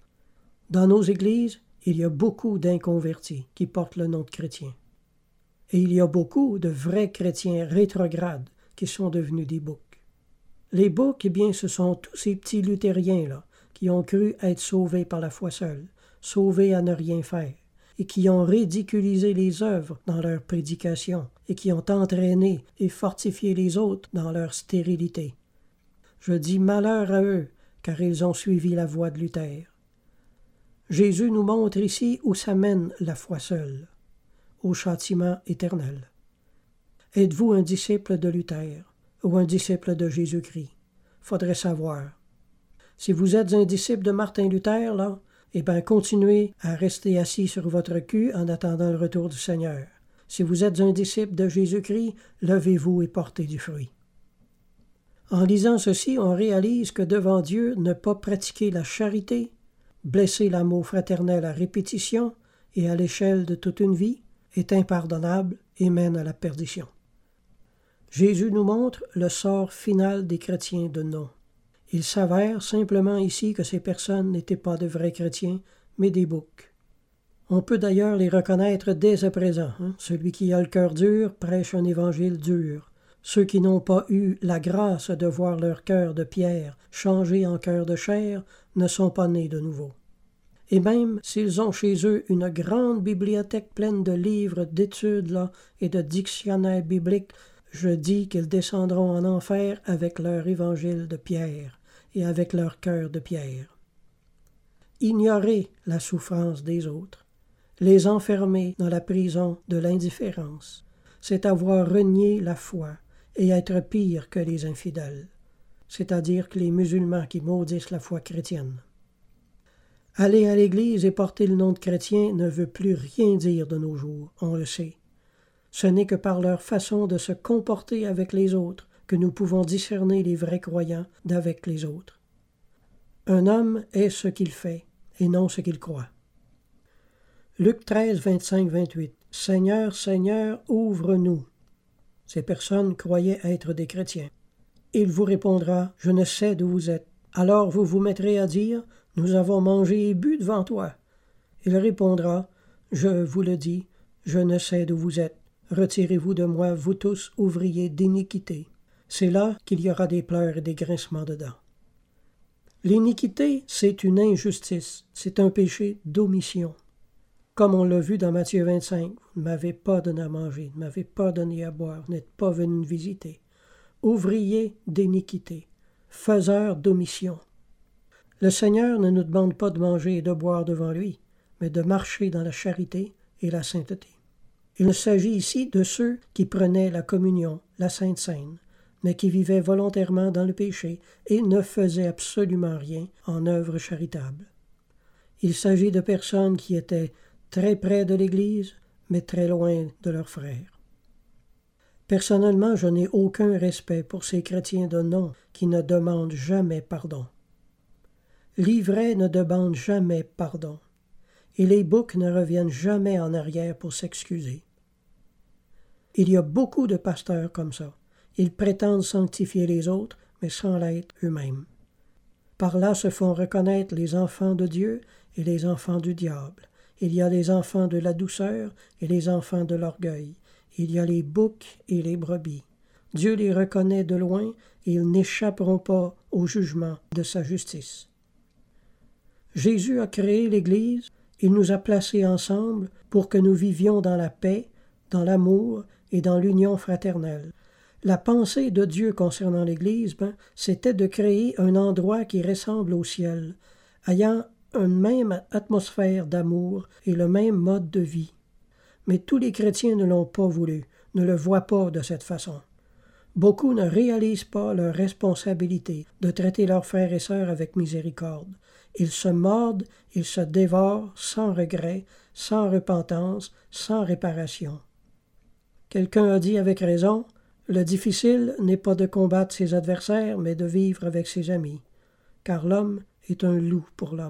Dans nos églises, il y a beaucoup d'inconvertis qui portent le nom de chrétiens. Et il y a beaucoup de vrais chrétiens rétrogrades qui sont devenus des boucs. Les boucs, eh bien, ce sont tous ces petits luthériens-là qui ont cru être sauvés par la foi seule, sauvés à ne rien faire, et qui ont ridiculisé les œuvres dans leur prédication, et qui ont entraîné et fortifié les autres dans leur stérilité. Je dis malheur à eux, car ils ont suivi la voie de Luther. Jésus nous montre ici où s'amène la foi seule, au châtiment éternel. Êtes-vous un disciple de Luther ou un disciple de Jésus-Christ? Faudrait savoir. Si vous êtes un disciple de Martin Luther, là, eh bien, continuez à rester assis sur votre cul en attendant le retour du Seigneur. Si vous êtes un disciple de Jésus-Christ, levez-vous et portez du fruit. En lisant ceci, on réalise que devant Dieu, ne pas pratiquer la charité, blesser l'amour fraternel à répétition et à l'échelle de toute une vie, est impardonnable et mène à la perdition. Jésus nous montre le sort final des chrétiens de nom. Il s'avère simplement ici que ces personnes n'étaient pas de vrais chrétiens, mais des boucs. On peut d'ailleurs les reconnaître dès à présent. Hein? Celui qui a le cœur dur prêche un évangile dur. Ceux qui n'ont pas eu la grâce de voir leur cœur de pierre changé en cœur de chair ne sont pas nés de nouveau. Et même s'ils ont chez eux une grande bibliothèque pleine de livres d'études là, et de dictionnaires bibliques, je dis qu'ils descendront en enfer avec leur évangile de pierre et avec leur cœur de pierre. Ignorer la souffrance des autres, les enfermer dans la prison de l'indifférence, c'est avoir renié la foi et être pire que les infidèles, c'est-à-dire que les musulmans qui maudissent la foi chrétienne. Aller à l'Église et porter le nom de chrétien ne veut plus rien dire de nos jours, on le sait. Ce n'est que par leur façon de se comporter avec les autres que nous pouvons discerner les vrais croyants d'avec les autres. Un homme est ce qu'il fait, et non ce qu'il croit. Luc treize, vingt-cinq à vingt-huit. « Seigneur, Seigneur, ouvre-nous » Ces personnes croyaient être des chrétiens. Il vous répondra « Je ne sais d'où vous êtes ». Alors vous vous mettrez à dire « Nous avons mangé et bu devant toi ». Il répondra « Je vous le dis, je ne sais d'où vous êtes. Retirez-vous de moi, vous tous, ouvriers d'iniquité. » C'est là qu'il y aura des pleurs et des grincements de dents. L'iniquité, c'est une injustice, c'est un péché d'omission. Comme on l'a vu dans Matthieu vingt-cinq, vous ne m'avez pas donné à manger, ne m'avez pas donné à boire, vous n'êtes pas venu me visiter. Ouvriers d'iniquité, faiseurs d'omission. Le Seigneur ne nous demande pas de manger et de boire devant lui, mais de marcher dans la charité et la sainteté. Il s'agit ici de ceux qui prenaient la communion, la Sainte Seine, mais qui vivaient volontairement dans le péché et ne faisaient absolument rien en œuvre charitable. Il s'agit de personnes qui étaient très près de l'Église, mais très loin de leurs frères. Personnellement, je n'ai aucun respect pour ces chrétiens de nom qui ne demandent jamais pardon. L'ivraie ne demande jamais pardon, et les boucs ne reviennent jamais en arrière pour s'excuser. Il y a beaucoup de pasteurs comme ça. Ils prétendent sanctifier les autres, mais sans l'être eux-mêmes. Par là se font reconnaître les enfants de Dieu et les enfants du diable. Il y a les enfants de la douceur et les enfants de l'orgueil. Il y a les boucs et les brebis. Dieu les reconnaît de loin et ils n'échapperont pas au jugement de sa justice. Jésus a créé l'Église, il nous a placés ensemble pour que nous vivions dans la paix, dans l'amour et dans l'union fraternelle. La pensée de Dieu concernant l'Église, ben, c'était de créer un endroit qui ressemble au ciel, ayant une même atmosphère d'amour et le même mode de vie. Mais tous les chrétiens ne l'ont pas voulu, ne le voient pas de cette façon. Beaucoup ne réalisent pas leur responsabilité de traiter leurs frères et sœurs avec miséricorde. Ils se mordent, ils se dévorent sans regret, sans repentance, sans réparation. Quelqu'un a dit avec raison, « Le difficile n'est pas de combattre ses adversaires, mais de vivre avec ses amis, car l'homme est un loup pour l'homme. »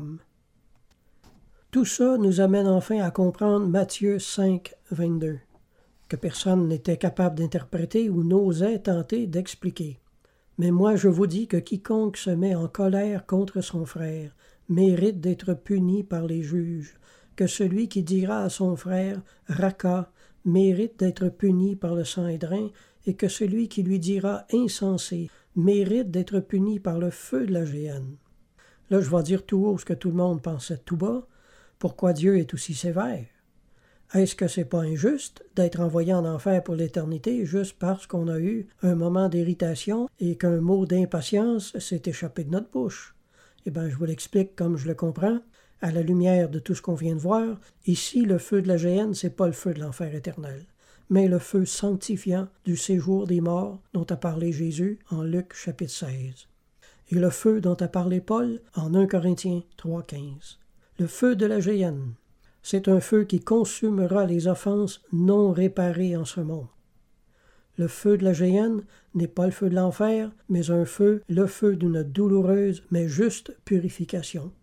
Tout ça nous amène enfin à comprendre Matthieu cinq, vingt-deux, que personne n'était capable d'interpréter ou n'osait tenter d'expliquer. « Mais moi je vous dis que quiconque se met en colère contre son frère mérite d'être puni par les juges, que celui qui dira à son frère « Raca » mérite d'être puni par le Sanhédrin et que celui qui lui dira insensé mérite d'être puni par le feu de la géhenne. Là, je vais dire tout haut ce que tout le monde pensait tout bas. Pourquoi Dieu est aussi sévère? Est-ce que c'est pas injuste d'être envoyé en enfer pour l'éternité juste parce qu'on a eu un moment d'irritation et qu'un mot d'impatience s'est échappé de notre bouche? Eh bien, je vous l'explique comme je le comprends. À la lumière de tout ce qu'on vient de voir, ici, le feu de la géhenne, c'est pas le feu de l'enfer éternel, mais le feu sanctifiant du séjour des morts dont a parlé Jésus en Luc chapitre seize. Et le feu dont a parlé Paul en premier Corinthiens trois quinze. Le feu de la géhenne, c'est un feu qui consumera les offenses non réparées en ce monde. Le feu de la géhenne n'est pas le feu de l'enfer, mais un feu, le feu d'une douloureuse mais juste purification.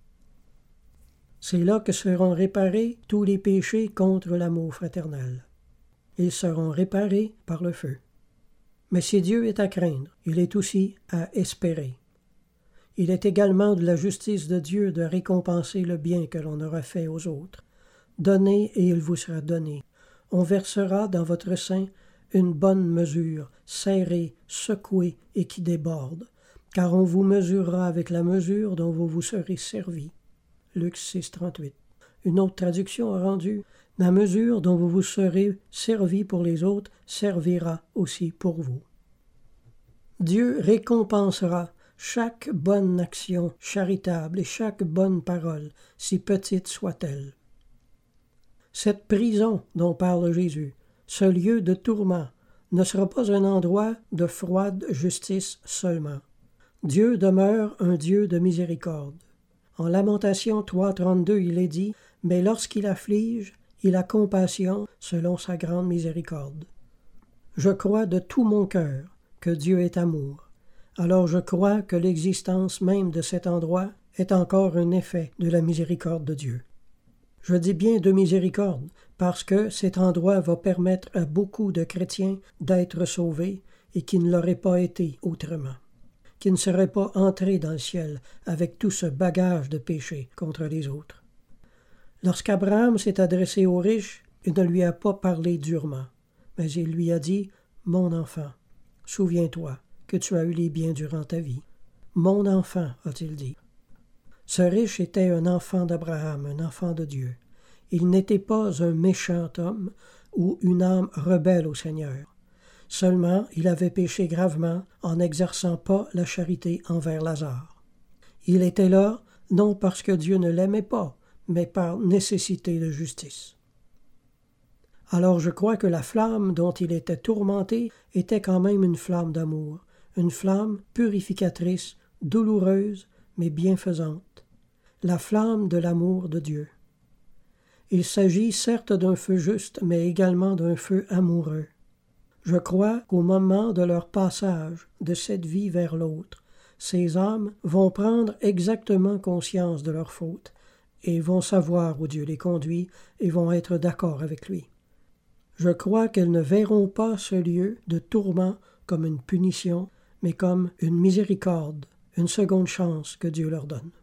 C'est là que seront réparés tous les péchés contre l'amour fraternel. Ils seront réparés par le feu. Mais si Dieu est à craindre, il est aussi à espérer. Il est également de la justice de Dieu de récompenser le bien que l'on aura fait aux autres. Donnez et il vous sera donné. On versera dans votre sein une bonne mesure, serrée, secouée et qui déborde, car on vous mesurera avec la mesure dont vous vous serez servi. Luc six trente-huit. Une autre traduction a rendu « La mesure dont vous vous serez servi pour les autres servira aussi pour vous. » Dieu récompensera chaque bonne action charitable et chaque bonne parole, si petite soit-elle. Cette prison dont parle Jésus, ce lieu de tourment, ne sera pas un endroit de froide justice seulement. Dieu demeure un Dieu de miséricorde. En Lamentation trois trente-deux, il est dit « Mais lorsqu'il afflige, il a compassion selon sa grande miséricorde. » Je crois de tout mon cœur que Dieu est amour. Alors je crois que l'existence même de cet endroit est encore un effet de la miséricorde de Dieu. Je dis bien de miséricorde, parce que cet endroit va permettre à beaucoup de chrétiens d'être sauvés et qui ne l'auraient pas été autrement, qui ne seraient pas entrés dans le ciel avec tout ce bagage de péché contre les autres. Lorsqu'Abraham s'est adressé aux riches, il ne lui a pas parlé durement, mais il lui a dit « Mon enfant, souviens-toi que tu as eu les biens durant ta vie. »« Mon enfant », a-t-il dit. Ce riche était un enfant d'Abraham, un enfant de Dieu. Il n'était pas un méchant homme ou une âme rebelle au Seigneur. Seulement, il avait péché gravement en n'exerçant pas la charité envers Lazare. Il était là, non parce que Dieu ne l'aimait pas, mais par nécessité de justice. Alors je crois que la flamme dont il était tourmenté était quand même une flamme d'amour, une flamme purificatrice, douloureuse, mais bienfaisante, la flamme de l'amour de Dieu. Il s'agit certes d'un feu juste, mais également d'un feu amoureux. Je crois qu'au moment de leur passage de cette vie vers l'autre, ces âmes vont prendre exactement conscience de leur faute et vont savoir où Dieu les conduit et vont être d'accord avec lui. Je crois qu'elles ne verront pas ce lieu de tourment comme une punition, mais comme une miséricorde, une seconde chance que Dieu leur donne.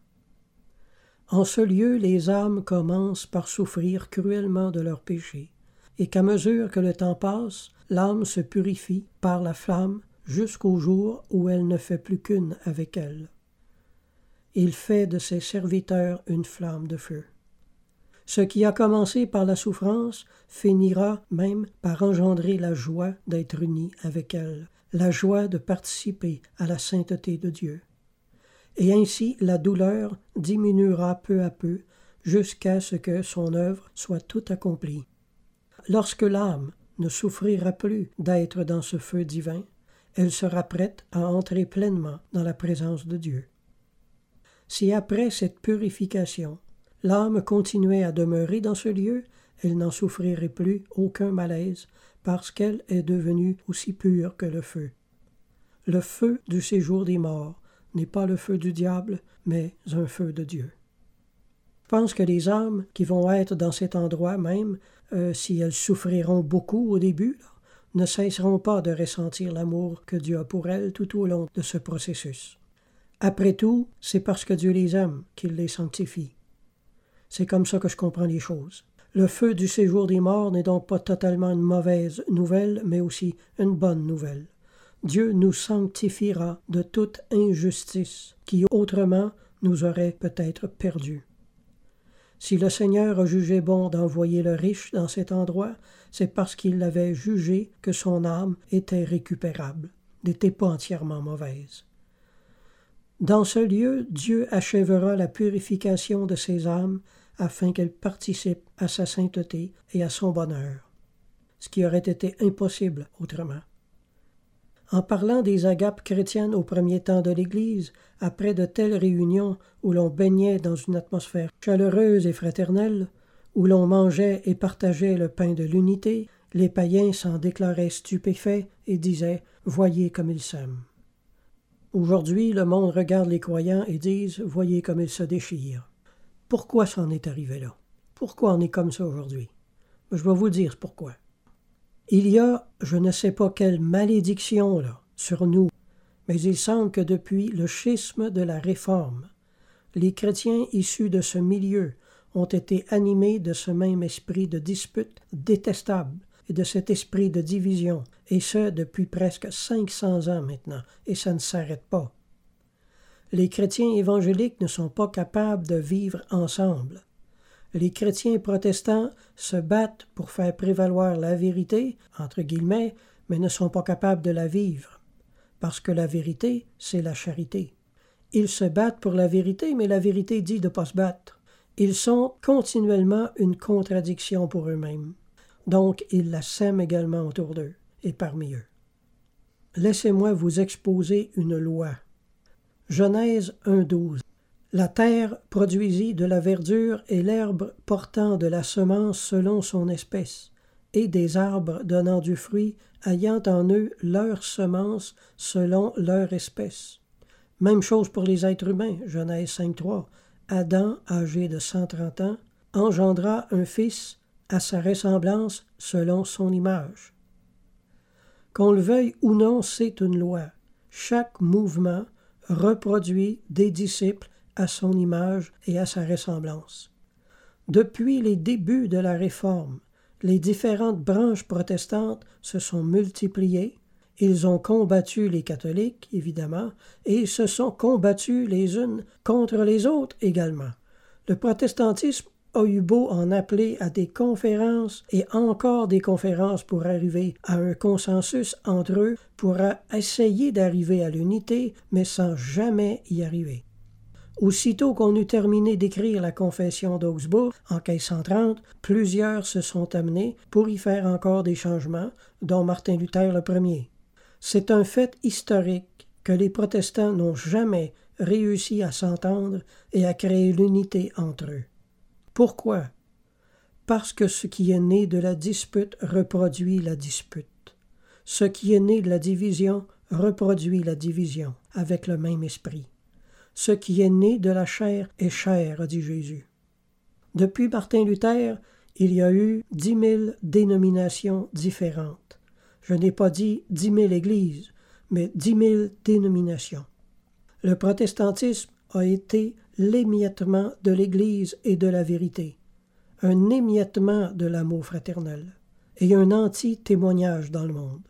En ce lieu, les âmes commencent par souffrir cruellement de leurs péchés, et qu'à mesure que le temps passe, l'âme se purifie par la flamme jusqu'au jour où elle ne fait plus qu'une avec elle. Il fait de ses serviteurs une flamme de feu. Ce qui a commencé par la souffrance finira même par engendrer la joie d'être uni avec elle, la joie de participer à la sainteté de Dieu. Et ainsi la douleur diminuera peu à peu jusqu'à ce que son œuvre soit toute accomplie. Lorsque l'âme ne souffrira plus d'être dans ce feu divin, elle sera prête à entrer pleinement dans la présence de Dieu. Si après cette purification, l'âme continuait à demeurer dans ce lieu, elle n'en souffrirait plus aucun malaise, parce qu'elle est devenue aussi pure que le feu. Le feu du séjour des morts n'est pas le feu du diable, mais un feu de Dieu. Je pense que les âmes qui vont être dans cet endroit même, euh, si elles souffriront beaucoup au début, là, ne cesseront pas de ressentir l'amour que Dieu a pour elles tout au long de ce processus. Après tout, c'est parce que Dieu les aime qu'il les sanctifie. C'est comme ça que je comprends les choses. Le feu du séjour des morts n'est donc pas totalement une mauvaise nouvelle, mais aussi une bonne nouvelle. Dieu nous sanctifiera de toute injustice qui autrement nous aurait peut-être perdus. Si le Seigneur a jugé bon d'envoyer le riche dans cet endroit, c'est parce qu'il avait jugé que son âme était récupérable, n'était pas entièrement mauvaise. Dans ce lieu, Dieu achèvera la purification de ses âmes afin qu'elles participent à sa sainteté et à son bonheur, ce qui aurait été impossible autrement. En parlant des agapes chrétiennes au premier temps de l'Église, après de telles réunions où l'on baignait dans une atmosphère chaleureuse et fraternelle, où l'on mangeait et partageait le pain de l'unité, les païens s'en déclaraient stupéfaits et disaient « Voyez comme ils s'aiment ». Aujourd'hui, le monde regarde les croyants et disent « Voyez comme ils se déchirent ». Pourquoi ça en est arrivé là? Pourquoi on est comme ça aujourd'hui? Je vais vous dire pourquoi. Il y a, je ne sais pas quelle malédiction là, sur nous, mais il semble que depuis le schisme de la Réforme, les chrétiens issus de ce milieu ont été animés de ce même esprit de dispute détestable et de cet esprit de division, et ce depuis presque cinq cents ans maintenant, et ça ne s'arrête pas. Les chrétiens évangéliques ne sont pas capables de vivre ensemble. Les chrétiens protestants se battent pour faire prévaloir la vérité, entre guillemets, mais ne sont pas capables de la vivre, parce que la vérité, c'est la charité. Ils se battent pour la vérité, mais la vérité dit de ne pas se battre. Ils sont continuellement une contradiction pour eux-mêmes. Donc, ils la sèment également autour d'eux et parmi eux. Laissez-moi vous exposer une loi. Genèse un douze. La terre produisit de la verdure et l'herbe portant de la semence selon son espèce, et des arbres donnant du fruit, ayant en eux leur semence selon leur espèce. Même chose pour les êtres humains, Genèse cinq trois. Adam, âgé de cent trente ans, engendra un fils à sa ressemblance selon son image. Qu'on le veuille ou non, c'est une loi. Chaque mouvement reproduit des disciples à son image et à sa ressemblance. Depuis les débuts de la Réforme, les différentes branches protestantes se sont multipliées, ils ont combattu les catholiques, évidemment, et ils se sont combattus les unes contre les autres également. Le protestantisme a eu beau en appeler à des conférences et encore des conférences pour arriver à un consensus entre eux, pour essayer d'arriver à l'unité, mais sans jamais y arriver. Aussitôt qu'on eut terminé d'écrire la Confession d'Augsbourg en mille cinq cent trente, plusieurs se sont amenés pour y faire encore des changements, dont Martin Luther le premier. C'est un fait historique que les protestants n'ont jamais réussi à s'entendre et à créer l'unité entre eux. Pourquoi? Parce que ce qui est né de la dispute reproduit la dispute. Ce qui est né de la division reproduit la division avec le même esprit. Ce qui est né de la chair est chair, a dit Jésus. Depuis Martin Luther, il y a eu dix mille dénominations différentes. Je n'ai pas dit dix mille églises, mais dix mille dénominations. Le protestantisme a été l'émiettement de l'Église et de la vérité, un émiettement de l'amour fraternel et un anti-témoignage dans le monde.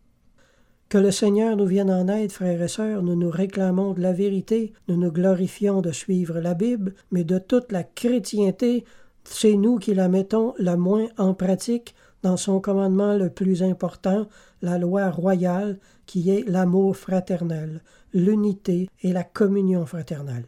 Que le Seigneur nous vienne en aide, frères et sœurs, nous nous réclamons de la vérité, nous nous glorifions de suivre la Bible, mais de toute la chrétienté, c'est nous qui la mettons la moins en pratique dans son commandement le plus important, la loi royale, qui est l'amour fraternel, l'unité et la communion fraternelle.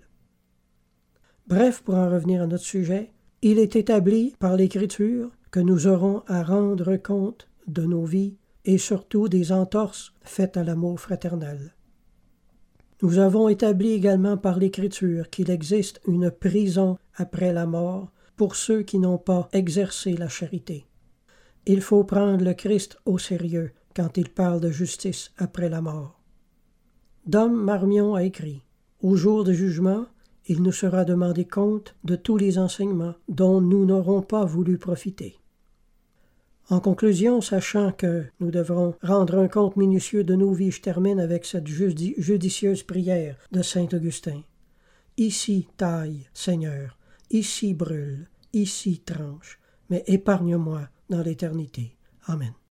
Bref, pour en revenir à notre sujet, il est établi par l'Écriture que nous aurons à rendre compte de nos vies et surtout des entorses faites à l'amour fraternel. Nous avons établi également par l'Écriture qu'il existe une prison après la mort pour ceux qui n'ont pas exercé la charité. Il faut prendre le Christ au sérieux quand il parle de justice après la mort. Dom Marmion a écrit « Au jour du jugement, il nous sera demandé compte de tous les enseignements dont nous n'aurons pas voulu profiter. » En conclusion, sachant que nous devrons rendre un compte minutieux de nos vies, je termine avec cette judi- judicieuse prière de saint Augustin. Ici taille, Seigneur, ici brûle, ici tranche, mais épargne-moi dans l'éternité. Amen.